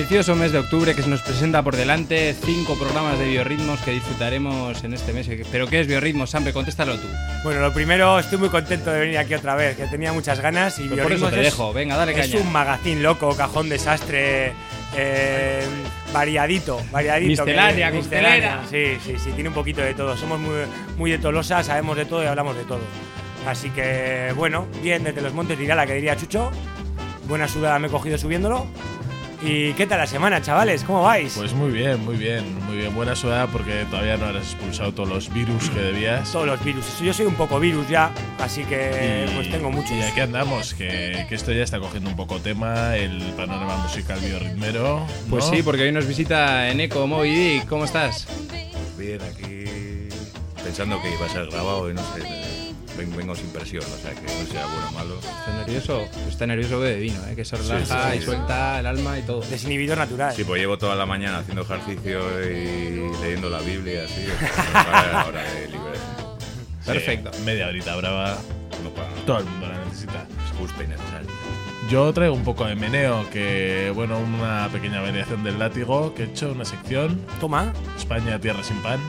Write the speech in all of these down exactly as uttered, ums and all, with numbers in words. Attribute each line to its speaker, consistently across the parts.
Speaker 1: precioso mes de octubre que se nos presenta por delante, cinco programas de biorritmos que disfrutaremos en este mes. ¿Pero qué es biorritmos, Sampe? Contéstalo tú.
Speaker 2: Bueno, lo primero, estoy muy contento de venir aquí otra vez, que tenía muchas ganas. Y
Speaker 1: pues por eso te
Speaker 2: es,
Speaker 1: dejo, venga, dale caña.
Speaker 2: Es un magazín loco, cajón desastre, eh, variadito, variadito.
Speaker 1: Miscelánea,
Speaker 2: que,
Speaker 1: miscelánea.
Speaker 2: Sí, sí, sí, tiene un poquito de todo. Somos muy, muy de Tolosa, sabemos de todo y hablamos de todo. Así que, bueno, bien, desde los montes de Irala, que diría Chucho. Buena sudada me he cogido subiéndolo. ¿Y qué tal la semana, chavales? ¿Cómo vais?
Speaker 3: Pues muy bien, muy bien, muy bien. Buena sudada porque todavía no has expulsado todos los virus que debías.
Speaker 2: Todos los virus. Yo soy un poco virus ya, así que
Speaker 3: y,
Speaker 2: pues tengo muchos.
Speaker 3: Y aquí andamos, que, que esto ya está cogiendo un poco tema, el panorama musical biorritmero, ¿no?
Speaker 1: Pues sí, porque hoy nos visita Eneco Moby Dick. ¿Cómo estás?
Speaker 4: Bien, aquí pensando que iba a ser grabado y no sé... Vengo sin presión, o sea que no sea bueno o malo.
Speaker 1: ¿Estás nervioso? Pues está nervioso bebe vino, ¿eh? Que se relaja
Speaker 4: sí, sí,
Speaker 1: y
Speaker 4: sí.
Speaker 1: suelta el alma y todo.
Speaker 2: Desinhibidor natural.
Speaker 4: Sí, pues llevo toda la mañana haciendo ejercicio y leyendo la Biblia, así. Ahora de libre.
Speaker 3: Sí,
Speaker 1: perfecto.
Speaker 3: Media horita brava.
Speaker 4: No para,
Speaker 3: Todo el mundo la necesita.
Speaker 4: es justo y necesario.
Speaker 3: Yo traigo un poco de meneo, que bueno, una pequeña variación del látigo, que he hecho una sección.
Speaker 2: Toma.
Speaker 3: España, tierra sin pan.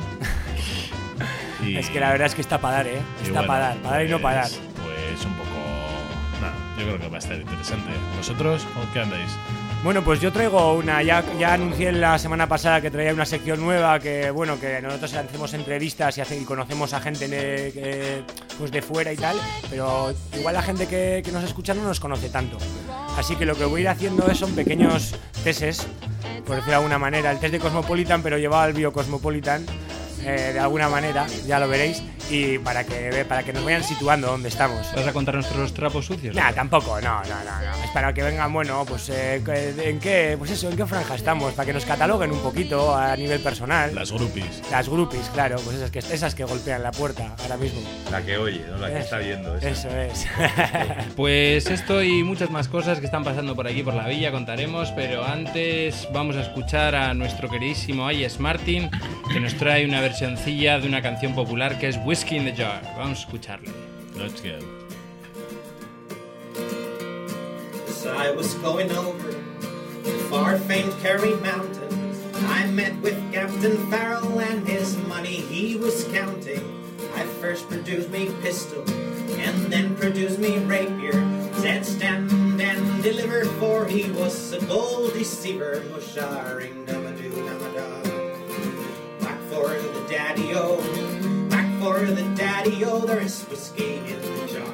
Speaker 2: Y, es que la verdad es que está para dar, ¿eh? Está bueno, para dar, para dar
Speaker 3: pues,
Speaker 2: y no para dar.
Speaker 3: Pues un poco... Nada, yo creo que va a estar interesante. ¿Vosotros con qué andáis?
Speaker 2: Bueno, pues yo traigo una, ya, ya anuncié la semana pasada que traía una sección nueva, que bueno, que nosotros hacemos entrevistas y, hace, y conocemos a gente de, que, pues de fuera y tal, pero igual la gente que, que nos escucha no nos conoce tanto. Así que lo que voy a ir haciendo es, son pequeños tests, por decirlo de alguna manera, el test de Cosmopolitan, pero llevado al Biocosmopolitan. Eh, de alguna manera, ya lo veréis, y para que para que nos vayan situando dónde estamos.
Speaker 1: ¿Vas a contar nuestros trapos sucios?
Speaker 2: Nah, tampoco, no, no, no, no. Es para que vengan, bueno, pues eh, en qué, pues eso, en qué franja estamos, para que nos cataloguen un poquito a nivel personal.
Speaker 3: Las groupies.
Speaker 2: Las groupies, claro, pues esas que esas que golpean la puerta ahora mismo.
Speaker 4: La que oye, ¿no? La que
Speaker 2: es,
Speaker 4: está viendo. Esa.
Speaker 2: Eso es.
Speaker 1: Pues esto y muchas más cosas que están pasando por aquí por la villa contaremos, pero antes vamos a escuchar a nuestro queridísimo Ayes Martin, que nos trae una versioncilla de una canción popular que es Whiskey in the Jar. Vamos a escucharle.
Speaker 3: Let's go.
Speaker 5: As I was going over the far-famed Kerry Mountains, I met with Captain Farrell and his money he was counting. I first produced me pistol and then produced me rapier. Said stand and deliver, for he was a gold deceiver. Musharing damadoo damadah. Back for the daddy-o, back for the daddy-o, there is whiskey in the jar.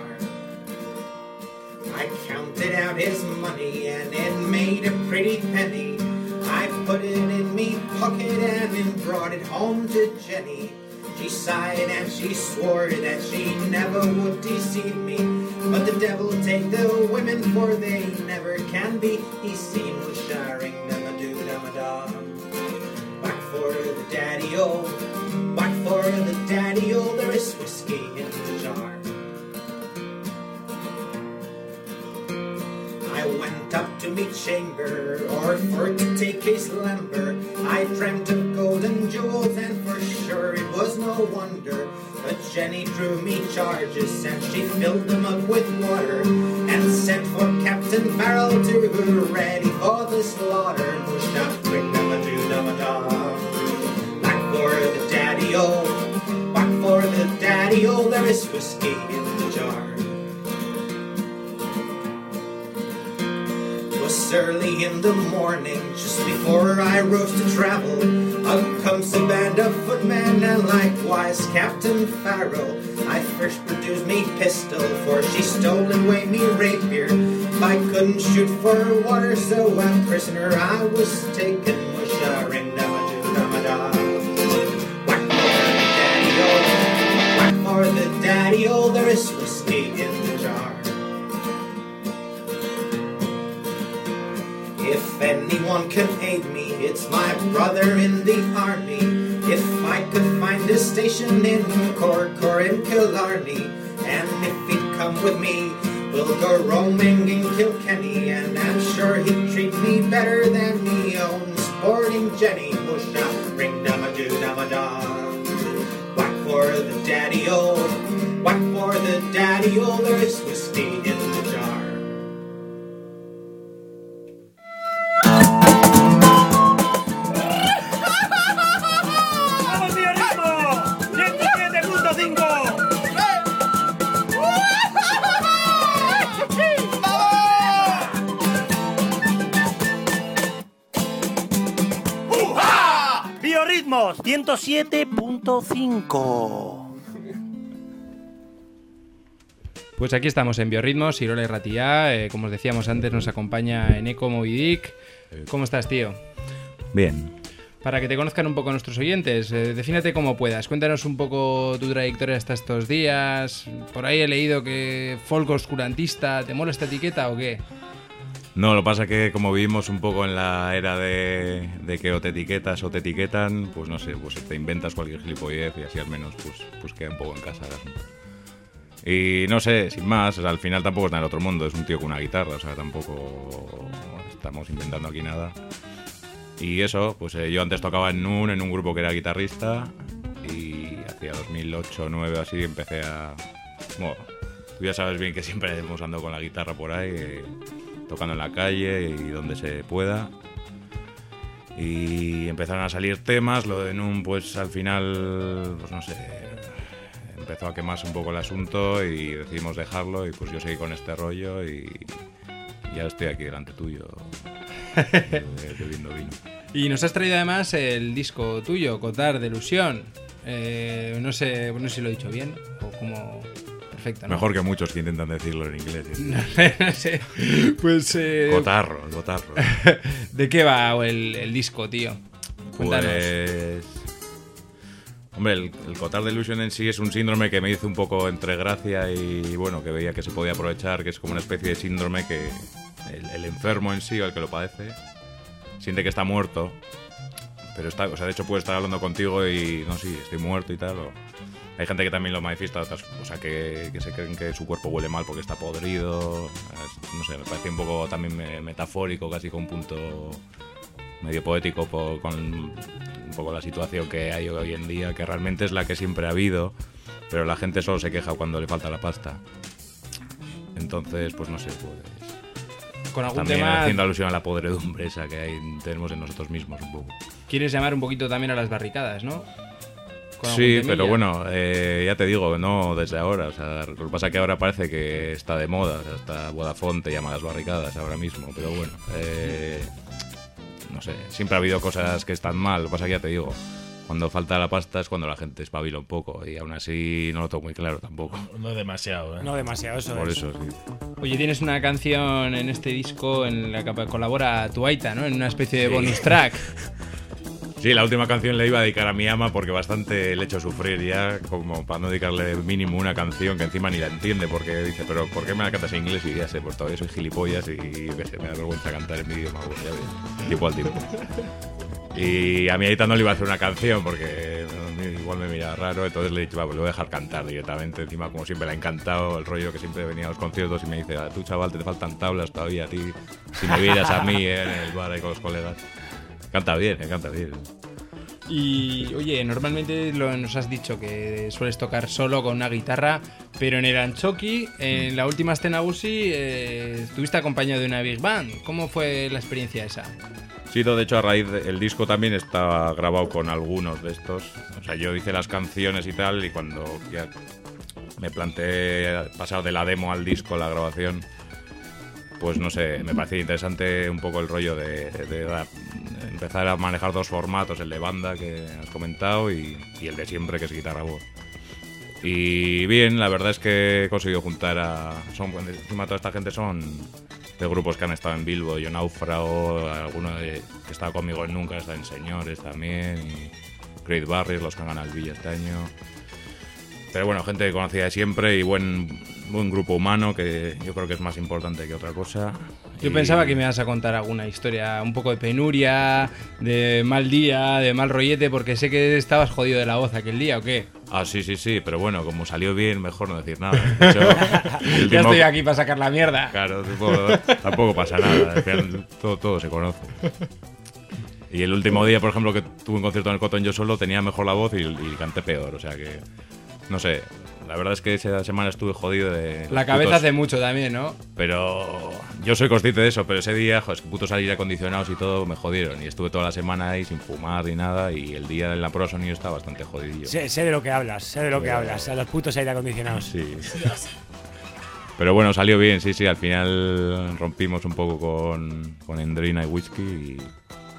Speaker 5: I counted out his money and it made a pretty penny. I put it in me pocket and then brought it home to Jenny. She sighed and she swore that she never would deceive me. But the devil take the women, for they never can be deceived. Sharing damadoo damadah. Back for the daddy-o, back for the daddy-o, there is whiskey in the jar. I went up to me chamber, or for to take his lumber. I dreamt of golden jewels, and for sure it was no wonder. But Jenny drew me charges, and she filled them up with water, and sent for Captain Farrell to be ready for the slaughter. Push up, bring them a do them a dog. Back for the daddy-o, back for the daddy-o, there is whiskey in the jar. Early in the morning, just before I rose to travel, up comes a band of footmen and likewise Captain Farrell. I first produced me pistol, for she stole away me rapier. I couldn't shoot for water, so a prisoner I was taken. Musharing damadoo damadah. Whack for the daddy-o, whack for the daddy-o, there is whiskey in the jar. If anyone can aid me, it's my brother in the army. If I could find a station in Cork or in Killarney, and if he'd come with me, we'll go roaming in Kilkenny, and I'm sure he'd treat me better than me own sporting Jenny. Musha, ring damadoo damadah. Whack for the daddy-o, whack for the daddy-o, there is whiskey in the jar.
Speaker 2: Biorritmos ciento siete punto cinco.
Speaker 1: Pues aquí estamos en Biorritmos, Irola y Ratia. Eh, como os decíamos antes, nos acompaña Eneko Movidic. ¿Cómo estás, tío?
Speaker 4: Bien.
Speaker 1: Para que te conozcan un poco nuestros oyentes, eh, defínate como puedas. Cuéntanos un poco tu trayectoria hasta estos días. Por ahí he leído que folk oscurantista. ¿Te mola esta etiqueta o qué?
Speaker 4: No, lo que pasa es que como vivimos un poco en la era de, de que o te etiquetas o te etiquetan, pues no sé, pues te inventas cualquier gilipollez y así al menos pues, pues queda un poco en casa el asunto. Y no sé, sin más, o sea, al final tampoco está en el otro mundo, es un tío con una guitarra, o sea, tampoco estamos inventando aquí nada. Y eso, pues eh, yo antes tocaba en un, en un grupo que era guitarrista y hacia dos mil ocho o dos mil nueve así empecé a... Bueno, tú ya sabes bien que siempre hemos andado con la guitarra por ahí, eh, tocando en la calle y donde se pueda. Y empezaron a salir temas, lo de Nun pues al final, pues no sé, empezó a quemarse un poco el asunto y decidimos dejarlo y pues yo seguí con este rollo y ya estoy aquí delante tuyo bebiendo vino.
Speaker 1: Y nos has traído además el disco tuyo, Cotar de Ilusión. Eh, no sé, no sé si lo he dicho bien o como... Perfecto, ¿no?
Speaker 4: Mejor que muchos que intentan decirlo en inglés.
Speaker 1: No, no sé. Pues... Eh...
Speaker 4: Cotarro, cotarro.
Speaker 1: ¿De qué va el, el disco, tío? Cuéntanos.
Speaker 4: Pues... Hombre, el, el Cotar de Ilusión en sí es un síndrome que me hizo un poco entre gracia y bueno, que veía que se podía aprovechar, que es como una especie de síndrome que el, el enfermo en sí o el que lo padece siente que está muerto, pero está, o sea, de hecho puede estar hablando contigo y no, sí, estoy muerto y tal. O, hay gente que también lo manifiesta, otras, o sea, que, que se creen que su cuerpo huele mal porque está podrido. No sé, me parece un poco también metafórico, casi con un punto medio poético por, con un poco la situación que hay hoy en día, que realmente es la que siempre ha habido, pero la gente solo se queja cuando le falta la pasta. Entonces, pues no sé, pues...
Speaker 1: Con algún
Speaker 4: también
Speaker 1: tema...
Speaker 4: haciendo alusión a la podredumbre esa que hay, tenemos en nosotros mismos un poco.
Speaker 1: Quieres llamar un poquito también a las barricadas, ¿no?
Speaker 4: Sí, pero bueno, eh, ya te digo, no desde ahora. O sea, lo que pasa es que ahora parece que está de moda. O sea, hasta Vodafone te llama a las barricadas ahora mismo. Pero bueno, eh, no sé, siempre ha habido cosas que están mal. Lo que pasa es que ya te digo, cuando falta la pasta es cuando la gente espabila un poco. Y aún así no lo tengo muy claro tampoco.
Speaker 3: No demasiado, ¿eh?
Speaker 2: No demasiado, eso
Speaker 4: Por
Speaker 2: es.
Speaker 4: eso, sí.
Speaker 1: Oye, tienes una canción en este disco en la que colabora Tuaita, ¿no? En una especie de bonus track.
Speaker 4: Sí, la última canción le iba a dedicar a mi ama porque bastante le he hecho sufrir ya, como para no dedicarle mínimo una canción que encima ni la entiende, porque dice, pero ¿por qué me la cantas en inglés? Y ya sé, pues todavía soy gilipollas y que se me da vergüenza cantar en mi idioma, pues ya ves, tipo al tiempo. Y a mi Aita no le iba a hacer una canción porque igual me mira raro, entonces le he dicho, va, pues lo voy a dejar cantar directamente. Encima, como siempre le ha encantado el rollo que siempre venía a los conciertos y me dice, a tú chaval te faltan tablas todavía a ti, si me vieras a mí eh, en el bar ahí con los colegas. Canta bien, eh, canta bien.
Speaker 1: Y oye, normalmente lo, nos has dicho que sueles tocar solo con una guitarra, pero en el Anchoqui, en la última escena U C I, eh, estuviste acompañado de una big band. ¿Cómo fue la experiencia esa?
Speaker 4: Sí, de hecho a raíz del disco también está grabado con algunos de estos. O sea, yo hice las canciones y tal, y cuando ya me planteé pasar de la demo al disco, la grabación, pues no sé, me parecía interesante un poco el rollo de, de, de empezar a manejar dos formatos, el de banda que has comentado y, y el de siempre, que es guitarra-voz. Y bien, la verdad es que he conseguido juntar a... Son, encima toda esta gente son de grupos que han estado en Bilbo, yo Náufrago, alguno de, que estaba conmigo en Nunca, está en Señores también, y Great Barriers, los que han ganado el Villa este año. Pero bueno, gente conocida de siempre y buen, buen grupo humano, que yo creo que es más importante que otra cosa.
Speaker 1: Yo
Speaker 4: y...
Speaker 1: pensaba que me ibas a contar alguna historia un poco de penuria, de mal día, de mal rollete, porque sé que estabas jodido de la voz aquel día, ¿o qué?
Speaker 4: Ah, sí, sí, sí, pero bueno, como salió bien, mejor no decir nada. De hecho, el último...
Speaker 1: Ya estoy aquí para sacar la mierda.
Speaker 4: Claro, tipo, tampoco pasa nada, al final todo, todo se conoce. Y el último día, por ejemplo, que tuve un concierto en el Cotton yo solo, tenía mejor la voz y, y canté peor, o sea que... No sé, la verdad es que esa semana estuve jodido de...
Speaker 1: La cabeza
Speaker 4: putos,
Speaker 1: hace mucho también, ¿no?
Speaker 4: Pero yo soy consciente de eso, pero ese día, joder, es que putos aire acondicionados y todo me jodieron. Y estuve toda la semana ahí sin fumar ni nada, y el día en la prueba de sonido estaba bastante jodidillo.
Speaker 2: Sé, sé de lo que hablas, sé de lo que
Speaker 4: Pero...
Speaker 2: hablas, a los putos aire acondicionados.
Speaker 4: Sí. Pero bueno, salió bien, sí, sí, al final rompimos un poco con, con Endrina y Whisky y...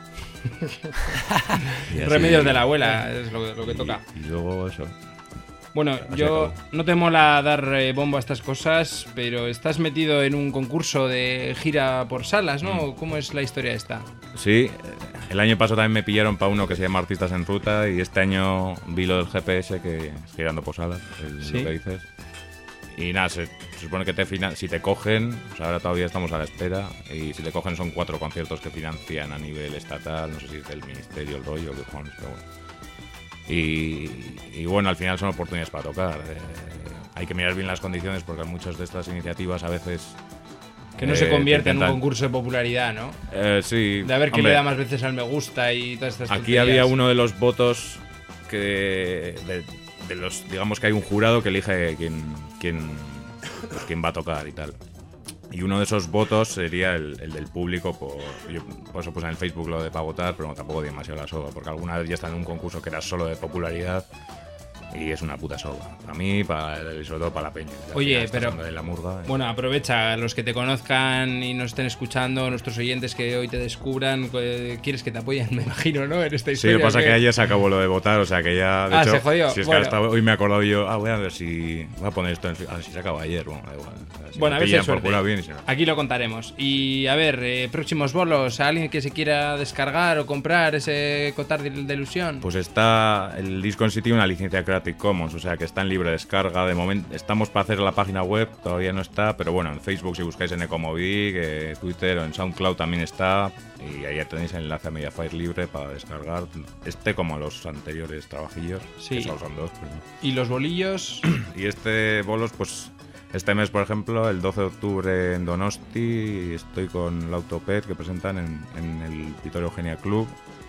Speaker 4: Y así-
Speaker 1: Remedios de la abuela, es lo, lo que toca.
Speaker 4: Y, y luego eso.
Speaker 1: Bueno,
Speaker 4: Así
Speaker 1: yo
Speaker 4: acabo.
Speaker 1: no te mola dar eh, bombo a estas cosas, pero estás metido en un concurso de gira por salas, ¿no? ¿Cómo es la historia esta?
Speaker 4: Sí, el año pasado también me pillaron para uno que se llama Artistas en Ruta y este año vi lo del G P S que es girando por salas, es
Speaker 1: Sí.
Speaker 4: lo que dices. Y nada, se, se supone que te finan- si te cogen, o sea, ahora todavía estamos a la espera, y si te cogen son cuatro conciertos que financian a nivel estatal, no sé si es del ministerio, el rollo, que cojones, pero bueno. Y, y bueno, al final son oportunidades para tocar. Eh, hay que mirar bien las condiciones porque muchas de estas iniciativas a veces...
Speaker 1: Que no
Speaker 4: eh,
Speaker 1: se convierte en un
Speaker 4: intentan-
Speaker 1: concurso de popularidad, ¿no?
Speaker 4: Eh, sí.
Speaker 1: De a ver quién
Speaker 4: hombre,
Speaker 1: le da más veces al me gusta y todas estas
Speaker 4: Aquí
Speaker 1: tonterías.
Speaker 4: había uno de los votos que de, de los digamos que hay un jurado que elige quién quién pues, quién va a tocar y tal. Y uno de esos votos sería el, el del público. Por, yo por eso puse en el Facebook lo de para votar, pero no, tampoco di demasiado la soga, porque alguna vez ya está en un concurso que era solo de popularidad y es una puta soga. Para mí, para, y sobre todo para la peña. Al
Speaker 1: Oye,
Speaker 4: final estás
Speaker 1: pero-
Speaker 4: hablando de la murga. y-
Speaker 1: Bueno, aprovecha, los que te conozcan y nos estén escuchando, nuestros oyentes que hoy te descubran, eh, quieres que te apoyen, me imagino, ¿no? En esta
Speaker 4: Sí,
Speaker 1: historia.
Speaker 4: lo que pasa
Speaker 1: ¿o
Speaker 4: es
Speaker 1: qué?
Speaker 4: que ayer se acabó lo de votar, o sea que ya. De
Speaker 1: Ah,
Speaker 4: hecho,
Speaker 1: se jodió.
Speaker 4: Si es que
Speaker 1: Bueno.
Speaker 4: hasta hoy me he acordado yo, ah, voy a ver si. Voy a poner esto en. Ah, si se acabó ayer, bueno, da igual. O sea, si
Speaker 1: Bueno,
Speaker 4: me
Speaker 1: a ver si
Speaker 4: pillan
Speaker 1: hay
Speaker 4: por
Speaker 1: suerte.
Speaker 4: culo bien y si no.
Speaker 1: Aquí lo contaremos. Y a ver, eh, próximos bolos, ¿a alguien que se quiera descargar o comprar ese Cotar de, de ilusión?
Speaker 4: Pues está. El disco en sí tiene una licencia Creative Commons, o sea que está en libre descarga. De momento estamos para hacer la página web, todavía no está, pero bueno, en Facebook si buscáis en Ecomovic, eh, Twitter o en SoundCloud también está. Y ahí ya tenéis el enlace a Mediafire libre para descargar. Este como los anteriores trabajillos,
Speaker 1: Sí.
Speaker 4: que solo son dos. Pero...
Speaker 1: Y los bolillos,
Speaker 4: Y este bolos, pues este mes, por ejemplo, el doce de octubre en Donosti, estoy con la Autopet que presentan en, en el Vittorio Eugenia Club.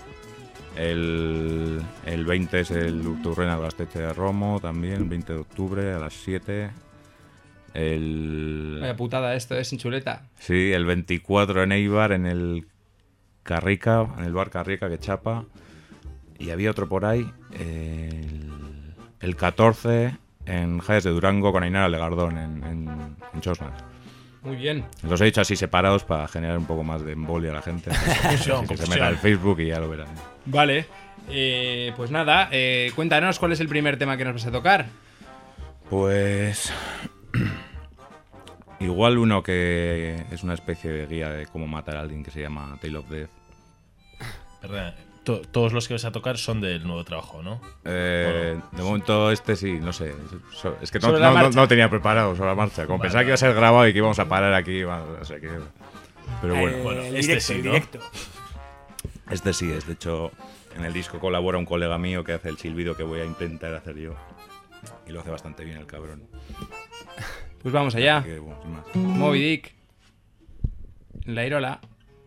Speaker 4: El, el veinte es el Urturrena al Gasteiz de Romo, también, el veinte de octubre a las siete. El,
Speaker 1: vaya putada esto, es sin chuleta.
Speaker 4: sí, el veinticuatro en Eibar, en el Carrica, en el bar Carrica que chapa. Y había otro por ahí, el, el catorce en Jades de Durango con Ainara Legardón en, en, en Chosnas.
Speaker 1: Muy bien.
Speaker 4: Los he dicho así separados para generar un poco más de embolia a la gente.
Speaker 3: Confusión,
Speaker 4: que se
Speaker 3: confusión.
Speaker 4: meta al Facebook y ya lo verán.
Speaker 1: Vale. Eh, pues nada, eh, cuéntanos cuál es el primer tema que nos vas a tocar.
Speaker 4: Pues... Igual uno que es una especie de guía de cómo matar a alguien que se llama Tale of Death.
Speaker 3: Perdona, to- todos los que vas a tocar son del nuevo trabajo, ¿no?
Speaker 4: Eh, de momento este sí, no sé. so- Es que no,
Speaker 1: Sobre la
Speaker 4: no- no-
Speaker 1: marcha.
Speaker 4: no lo tenía preparado sobre la marcha. Como
Speaker 3: Vale,
Speaker 4: pensaba que iba a ser grabado y que íbamos a parar aquí. bueno, no sé qué. Pero bueno,
Speaker 2: Eh,
Speaker 3: bueno,
Speaker 2: el
Speaker 3: este
Speaker 2: directo,
Speaker 3: sí,
Speaker 2: el
Speaker 3: ¿no?
Speaker 2: directo.
Speaker 4: este sí es. De hecho, en el disco colabora un colega mío que hace el silbido que voy a intentar hacer yo. Y lo hace bastante bien el cabrón.
Speaker 1: Pues vamos allá.
Speaker 4: Así que, bueno, sin más.
Speaker 1: Moby Dick. La Irola.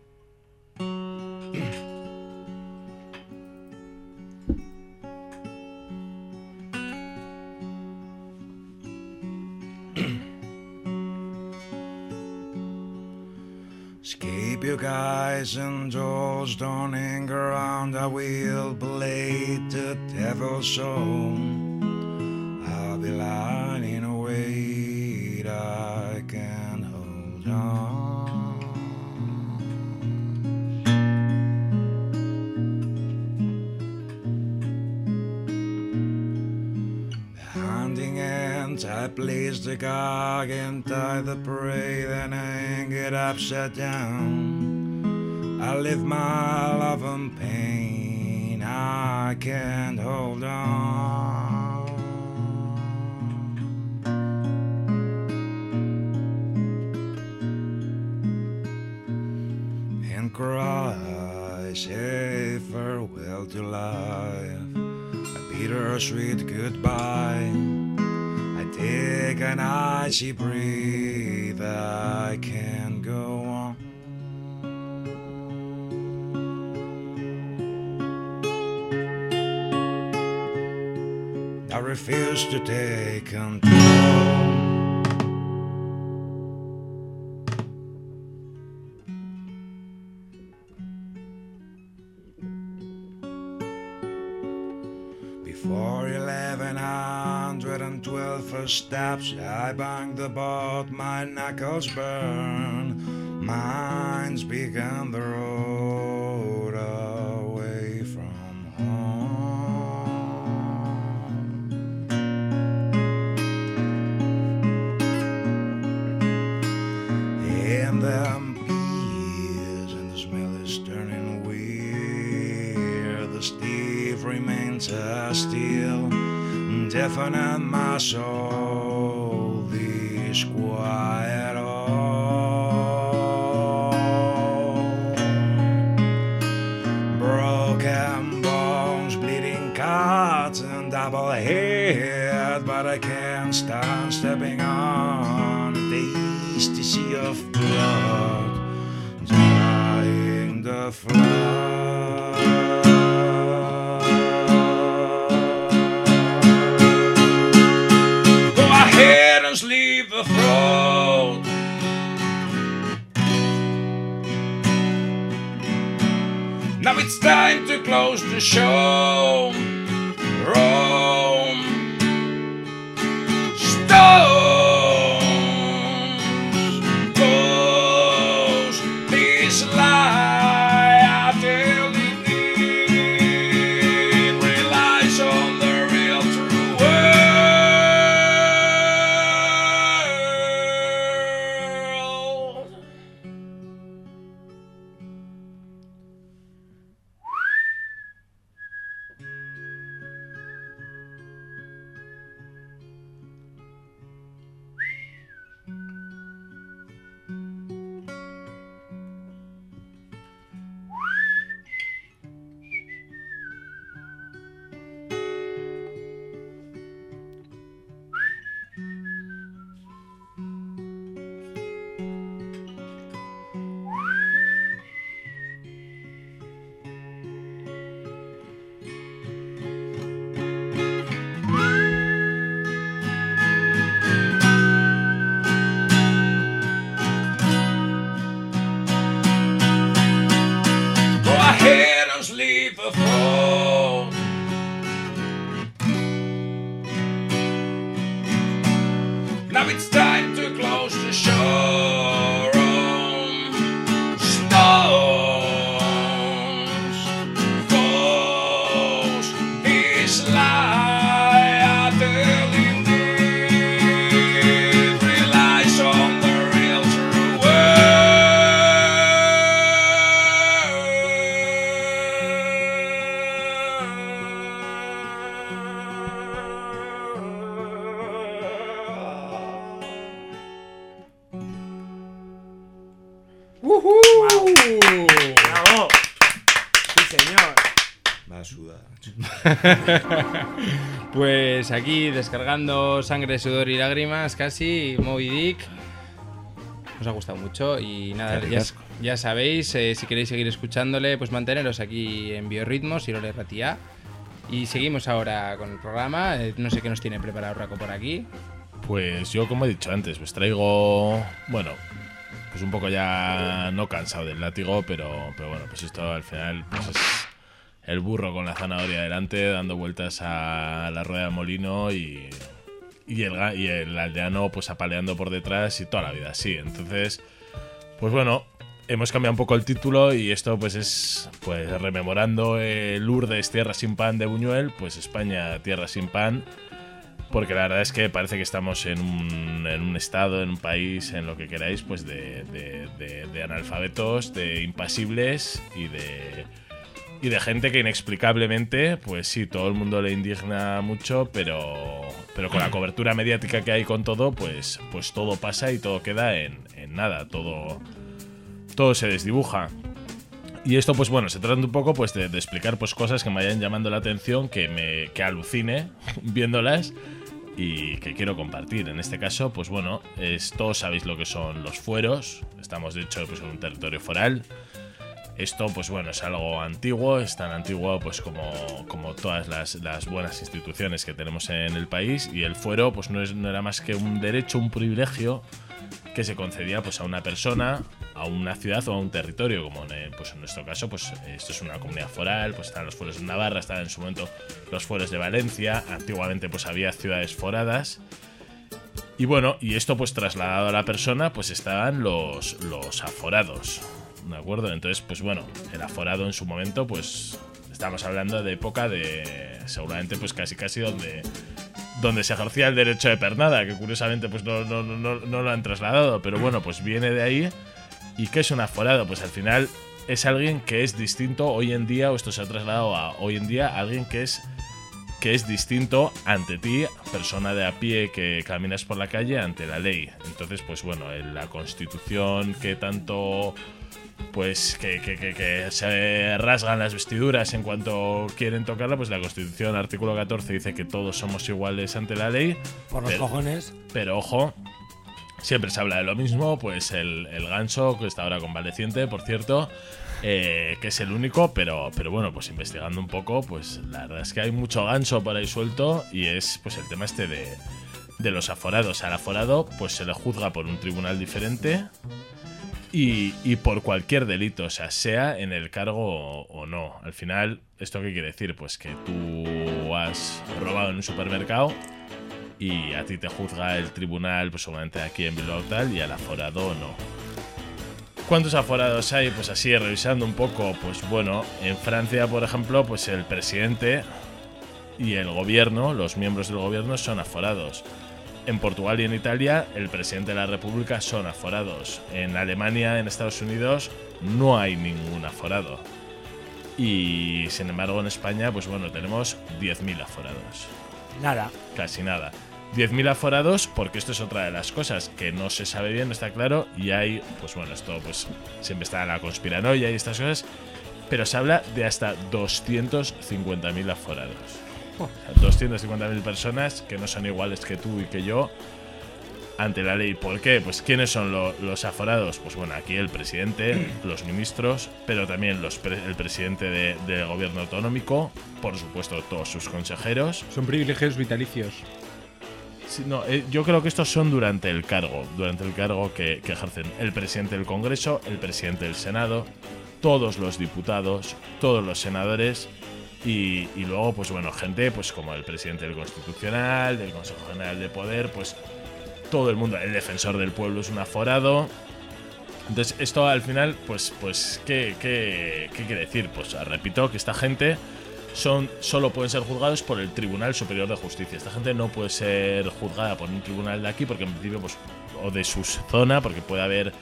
Speaker 6: Keep your guys and dolls, don't hang around. I will play the devil's show. I'll be lying in a way I can hold on. Hunting ends, I place the gog and tie the prey, then I hang it upside down. I live my love in pain, I can't hold on. And cry, say farewell to life, a bittersweet goodbye. I take an icy breath, I can't go on. I refuse to take control. Before eleven hundred and twelve first steps, I bang the boat, my knuckles burn. Minds began the road remains a still definite my soul, this quiet home. Broken bones, bleeding cuts and double head, but I can't stand stepping on the easty sea of blood, dying the flood. Go ahead and sleep the throat. Now it's time to close the show. Rome, stones, ghosts, this lie I tell you it relies on the real true world. Go ahead and sleep the throne. Now it's time to close the show. Rome, stones, ghosts, this lie I tell you it relies on the real true
Speaker 2: ¡Bravo! Sí, señor.
Speaker 6: Va a sudar.
Speaker 1: Pues aquí descargando sangre, sudor y lágrimas casi, Moby Dick. Nos ha gustado mucho y nada, ya, ya sabéis, eh, si queréis seguir escuchándole, pues manteneros aquí en Biorritmos y Lole Ratia. Y seguimos ahora con el programa. Eh, no sé qué nos tiene preparado Raco por aquí.
Speaker 3: Pues yo, como he dicho antes, pues traigo, bueno, pues un poco ya no cansado del látigo, pero, pero bueno, pues esto al final pues es el burro con la zanahoria delante, dando vueltas a la rueda de molino y, y, el, ga- y el aldeano pues apaleando por detrás y toda la vida así. Entonces, pues bueno, hemos cambiado un poco el título y esto pues es pues rememorando el Lourdes, Tierra sin pan de Buñuel, pues España, Tierra sin pan. Porque la verdad es que parece que estamos en un, en un estado, en un país, en lo que queráis, pues de, de, de, de analfabetos, de impasibles y de, y de gente que inexplicablemente, pues sí, todo el mundo le indigna mucho, pero, pero con la cobertura mediática que hay con todo, pues, pues todo pasa y todo queda en, en nada, todo, todo se desdibuja. Y esto, pues bueno, se trata un poco pues de, de explicar pues cosas que me vayan llamando la atención, que me que alucine viéndolas y que quiero compartir. En este caso, pues bueno, es, todos sabéis lo que son los fueros. Estamos de hecho pues en un territorio foral. Esto, pues bueno, es algo antiguo, es tan antiguo pues como, como todas las, las buenas instituciones que tenemos en el país. Y el fuero, pues no, es, no era más que un derecho, un privilegio que se concedía pues a una persona, a una ciudad o a un territorio, como en, pues en nuestro caso, pues esto es una comunidad foral, pues están los fueros de Navarra, están en su momento los fueros de Valencia, antiguamente pues había ciudades foradas. Y bueno, y esto pues trasladado a la persona, pues estaban los, los aforados, ¿de acuerdo? Entonces, pues bueno, el aforado en su momento, pues estamos hablando de época de, seguramente pues casi casi donde... donde se ejercía el derecho de pernada, que curiosamente pues no, no, no, no lo han trasladado, pero bueno, pues viene de ahí. ¿Y qué es un aforado? Pues al final es alguien que es distinto hoy en día, o esto se ha trasladado a hoy en día, alguien que es que es distinto ante ti, persona de a pie que caminas por la calle, ante la ley. Entonces, pues bueno, en la Constitución que tanto, pues que, que, que, que se rasgan las vestiduras en cuanto quieren tocarla, pues la Constitución, artículo catorce, dice que todos somos iguales ante la ley.
Speaker 2: Por los
Speaker 3: pero,
Speaker 2: cojones.
Speaker 3: Pero ojo, siempre se habla de lo mismo, pues el, el ganso, que está ahora convaleciente, por cierto, eh, que es el único, pero, pero bueno, pues investigando un poco, pues la verdad es que hay mucho ganso por ahí suelto, y es pues el tema este de, de los aforados. Al aforado pues se le juzga por un tribunal diferente y, y por cualquier delito, o sea, sea en el cargo o, o no. Al final, ¿esto qué quiere decir? Pues que tú has robado en un supermercado y a ti te juzga el tribunal, pues seguramente aquí en Bilbao tal, y al aforado no. ¿Cuántos aforados hay? Pues así, revisando un poco, pues bueno, en Francia, por ejemplo, pues el presidente y el gobierno, los miembros del gobierno son aforados. En Portugal y en Italia, el presidente de la República son aforados. En Alemania, en Estados Unidos, no hay ningún aforado. Y sin embargo, en España, pues bueno, tenemos diez mil aforados.
Speaker 2: Nada.
Speaker 3: Casi nada. diez mil aforados, porque esto es otra de las cosas que no se sabe bien, no está claro, y hay, pues bueno, esto pues siempre está en la conspiranoia y estas cosas, pero se habla de hasta doscientos cincuenta mil aforados. O sea, doscientas cincuenta mil personas que no son iguales que tú y que yo ante la ley. ¿Por qué? Pues ¿quiénes son lo, los aforados? Pues bueno, aquí el presidente, los ministros, pero también los pre, el presidente de, del gobierno autonómico, por supuesto todos sus consejeros.
Speaker 7: Son privilegios vitalicios.
Speaker 3: Sí, no, eh, yo creo que estos son durante el cargo, durante el cargo que, que ejercen el presidente del Congreso, el presidente del Senado, todos los diputados, todos los senadores y, y luego, pues bueno, gente pues como el presidente del Constitucional, del Consejo General de Poder, pues todo el mundo, el defensor del pueblo es un aforado. Entonces esto al final, pues, pues ¿qué, qué, qué quiere decir? Pues repito que esta gente son solo pueden ser juzgados por el Tribunal Superior de Justicia. Esta gente no puede ser juzgada por un tribunal de aquí porque en principio pues o de su zona, porque puede haber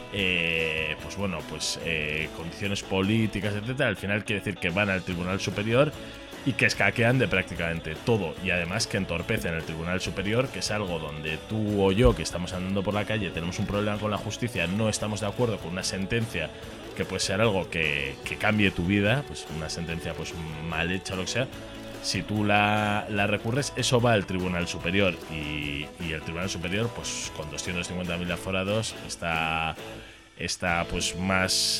Speaker 3: eh, pues bueno pues eh, condiciones políticas, etcétera. Al final quiere decir que van al Tribunal Superior y que escaquean de prácticamente todo, y además que entorpecen el Tribunal Superior, que es algo donde tú o yo, que estamos andando por la calle, tenemos un problema con la justicia, no estamos de acuerdo con una sentencia que puede ser algo que, que cambie tu vida, pues una sentencia pues mal hecha o lo que sea. Si tú la, la recurres, eso va al Tribunal Superior, y, y el Tribunal Superior, pues con doscientos cincuenta mil aforados, está, está pues más,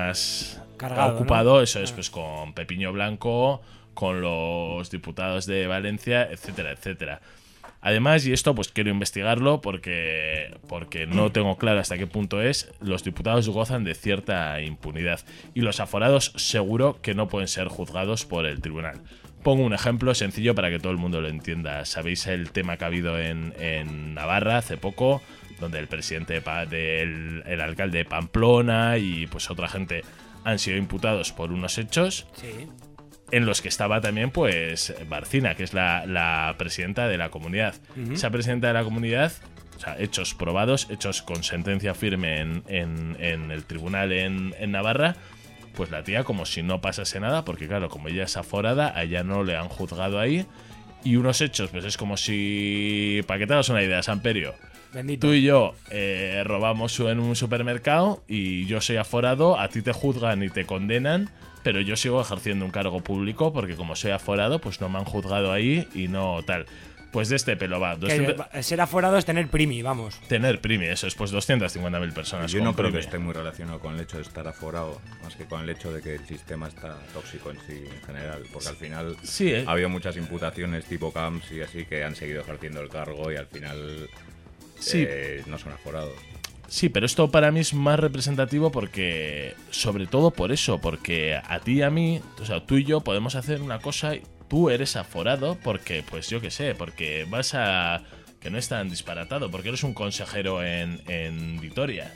Speaker 3: más
Speaker 2: Cargado,
Speaker 3: ocupado,
Speaker 2: ¿no?
Speaker 3: eso es, pues con Pepiño Blanco, con los diputados de Valencia, etcétera, etcétera. Además, y esto pues quiero investigarlo porque, porque no tengo claro hasta qué punto es, los diputados gozan de cierta impunidad y los aforados seguro que no pueden ser juzgados por el tribunal. Pongo un ejemplo sencillo para que todo el mundo lo entienda. ¿Sabéis el tema que ha habido en, en Navarra hace poco? Donde el presidente, de, de, el, el alcalde de Pamplona y pues otra gente han sido imputados por unos hechos.
Speaker 2: Sí.
Speaker 3: En los que estaba también, pues, Barcina, que es la, la presidenta de la comunidad. Uh-huh. Esa presidenta de la comunidad, o sea, hechos probados, hechos con sentencia firme en, en, en el tribunal en, en Navarra, pues la tía como si no pasase nada, porque claro, como ella es aforada, a ella no le han juzgado ahí. Y unos hechos, pues es como si, para que te hagas una idea, Samperio,
Speaker 2: Bendito.
Speaker 3: Tú y yo eh, robamos en un supermercado y yo soy aforado, a ti te juzgan y te condenan, pero yo sigo ejerciendo un cargo público porque como soy aforado, pues no me han juzgado ahí y no tal. Pues de este pelo va. doscientos...
Speaker 2: Ser aforado es tener primi, vamos.
Speaker 3: Tener primi, eso es, pues doscientas cincuenta mil personas.
Speaker 4: Yo no creo
Speaker 3: primi.
Speaker 4: que esté muy relacionado con el hecho de estar aforado, más que con el hecho de que el sistema está tóxico en sí en general, porque al final
Speaker 3: sí, ¿eh?
Speaker 4: ha habido muchas imputaciones tipo Camps y así que han seguido ejerciendo el cargo y al final
Speaker 3: sí.
Speaker 4: eh, no son aforados.
Speaker 3: Sí, pero esto para mí es más representativo porque, sobre todo por eso, porque a ti y a mí, o sea, tú y yo podemos hacer una cosa, tú eres aforado porque, pues yo qué sé, porque vas a... que no es tan disparatado, porque eres un consejero en, en Vitoria.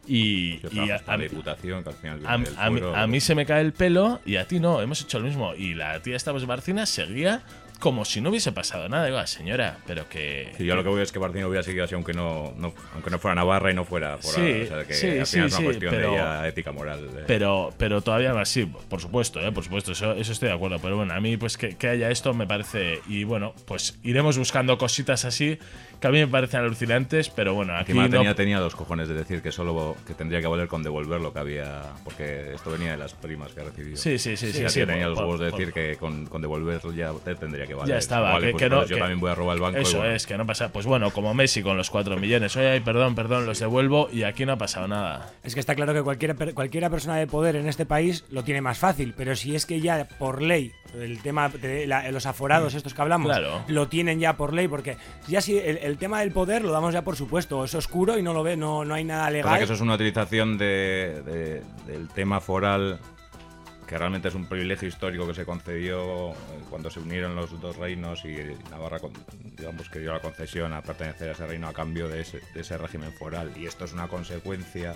Speaker 3: Y,
Speaker 4: Que
Speaker 3: y
Speaker 4: trabajas
Speaker 3: a,
Speaker 4: para
Speaker 3: a,
Speaker 4: la Diputación, que al final
Speaker 3: a,
Speaker 4: viene del
Speaker 3: a mí,
Speaker 4: fuero.
Speaker 3: a mí se me cae el pelo y a ti no, hemos hecho lo mismo. Y la tía esta pues Barcina seguía como si no hubiese pasado nada. Digo, señora, pero que...
Speaker 4: Sí, yo lo que voy es que Barcino hubiera seguido así, aunque no, no, aunque no fuera Navarra y no fuera por
Speaker 3: Sí,
Speaker 4: o sea, que
Speaker 3: sí,
Speaker 4: al final
Speaker 3: sí,
Speaker 4: es una
Speaker 3: sí,
Speaker 4: cuestión
Speaker 3: pero-
Speaker 4: de ya ética moral. eh.
Speaker 3: Pero, pero todavía más, sí, por supuesto, ¿eh? Por supuesto, eso, eso estoy de acuerdo. Pero bueno, a mí pues que, que haya esto me parece... Y bueno, pues iremos buscando cositas así que a mí me parecen alucinantes, pero bueno, aquí
Speaker 4: Encima
Speaker 3: no...
Speaker 4: tenía, tenía los cojones de decir que solo que tendría que valer con devolver lo que había, porque esto venía de las primas que ha recibido.
Speaker 3: Sí, sí, sí, sí,
Speaker 4: Y
Speaker 3: sí,
Speaker 4: que tenía
Speaker 3: por-
Speaker 4: los huevos de
Speaker 3: por-
Speaker 4: decir que con, con devolver ya te tendría que valer.
Speaker 3: Ya estaba,
Speaker 4: Vale,
Speaker 3: que-
Speaker 4: pues
Speaker 3: que no-
Speaker 4: entonces yo
Speaker 3: que-
Speaker 4: también voy a robar el banco. y
Speaker 3: Eso
Speaker 4: bueno.
Speaker 3: es, que no pasa... Pues bueno, como Messi con los cuatro millones. Oye, ay, perdón, perdón, los devuelvo y aquí no ha pasado nada.
Speaker 2: Es que está claro que cualquiera, per- cualquiera persona de poder en este país lo tiene más fácil, pero si es que ya por ley, el tema de la- los aforados estos que hablamos,
Speaker 3: Claro.
Speaker 2: lo tienen ya por ley, porque ya si el, el tema del poder lo damos ya por supuesto, es oscuro y no lo ve, no, no hay nada
Speaker 4: Pasa
Speaker 2: legal.
Speaker 4: que eso es una utilización de, de- del tema foral, que realmente es un privilegio histórico que se concedió eh, cuando se unieron los dos reinos y Navarra, con- digamos que dio la concesión a pertenecer a ese reino a cambio de ese, de ese régimen foral. Y esto es una consecuencia,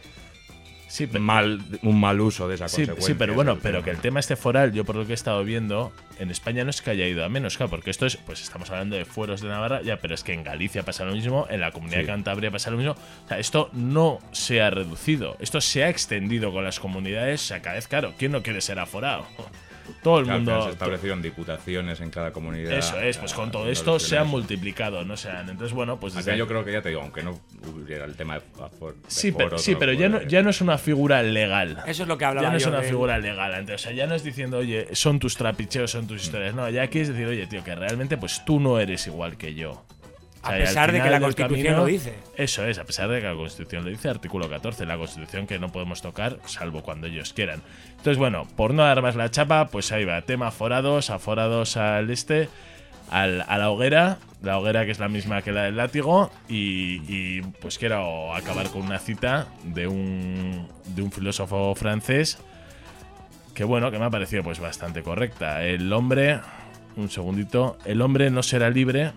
Speaker 3: Sí, pero...
Speaker 4: mal, un mal uso de esa
Speaker 3: Sí,
Speaker 4: consecuencia.
Speaker 3: sí, pero
Speaker 4: ese
Speaker 3: bueno,
Speaker 4: es el
Speaker 3: pero
Speaker 4: tema.
Speaker 3: que el tema este foral, yo por lo que he estado viendo, en España no es que haya ido a menos, claro, porque esto es, pues estamos hablando de fueros de Navarra, ya, pero es que en Galicia pasa lo mismo, en la Comunidad
Speaker 4: Sí.
Speaker 3: de Cantabria pasa lo mismo. O sea, esto no se ha reducido, esto se ha extendido con las comunidades, o sea, cada vez, claro, ¿quién no quiere ser aforado? Todo el
Speaker 4: Que al final
Speaker 3: mundo...
Speaker 4: se establecieron diputaciones en cada comunidad.
Speaker 3: Eso es, pues con todo
Speaker 4: eh,
Speaker 3: esto se ha
Speaker 4: elecciones.
Speaker 3: multiplicado, no sean. Entonces, bueno, pues
Speaker 4: Al
Speaker 3: desde
Speaker 4: final yo creo que ya te digo, aunque no hubiera el tema de, afor- de
Speaker 3: Sí, pero,
Speaker 4: foro,
Speaker 3: sí,
Speaker 4: no
Speaker 3: pero ya no,
Speaker 4: puede-
Speaker 3: ya no es una figura legal.
Speaker 2: Eso es lo que hablaba
Speaker 3: Ya no es
Speaker 2: yo
Speaker 3: una
Speaker 2: de-
Speaker 3: figura legal. Entonces, o sea, ya no es diciendo, oye, son tus trapicheos, son tus historias. No, ya aquí es decir, oye, tío, que realmente pues tú no eres igual que yo. O
Speaker 2: A
Speaker 3: sea, y al
Speaker 2: pesar de que
Speaker 3: final
Speaker 2: la
Speaker 3: del
Speaker 2: Constitución
Speaker 3: camino-
Speaker 2: lo dice.
Speaker 3: Eso es, a pesar de que la Constitución lo dice, artículo catorce, la Constitución que no podemos tocar salvo cuando ellos quieran. Entonces, bueno, por no dar más la chapa, pues ahí va, tema aforados, aforados al este, al, a la hoguera, la hoguera que es la misma que la del látigo, y, y, pues quiero acabar con una cita de un, de un filósofo francés que bueno, que me ha parecido pues bastante correcta. El hombre, un segundito, el hombre no será libre.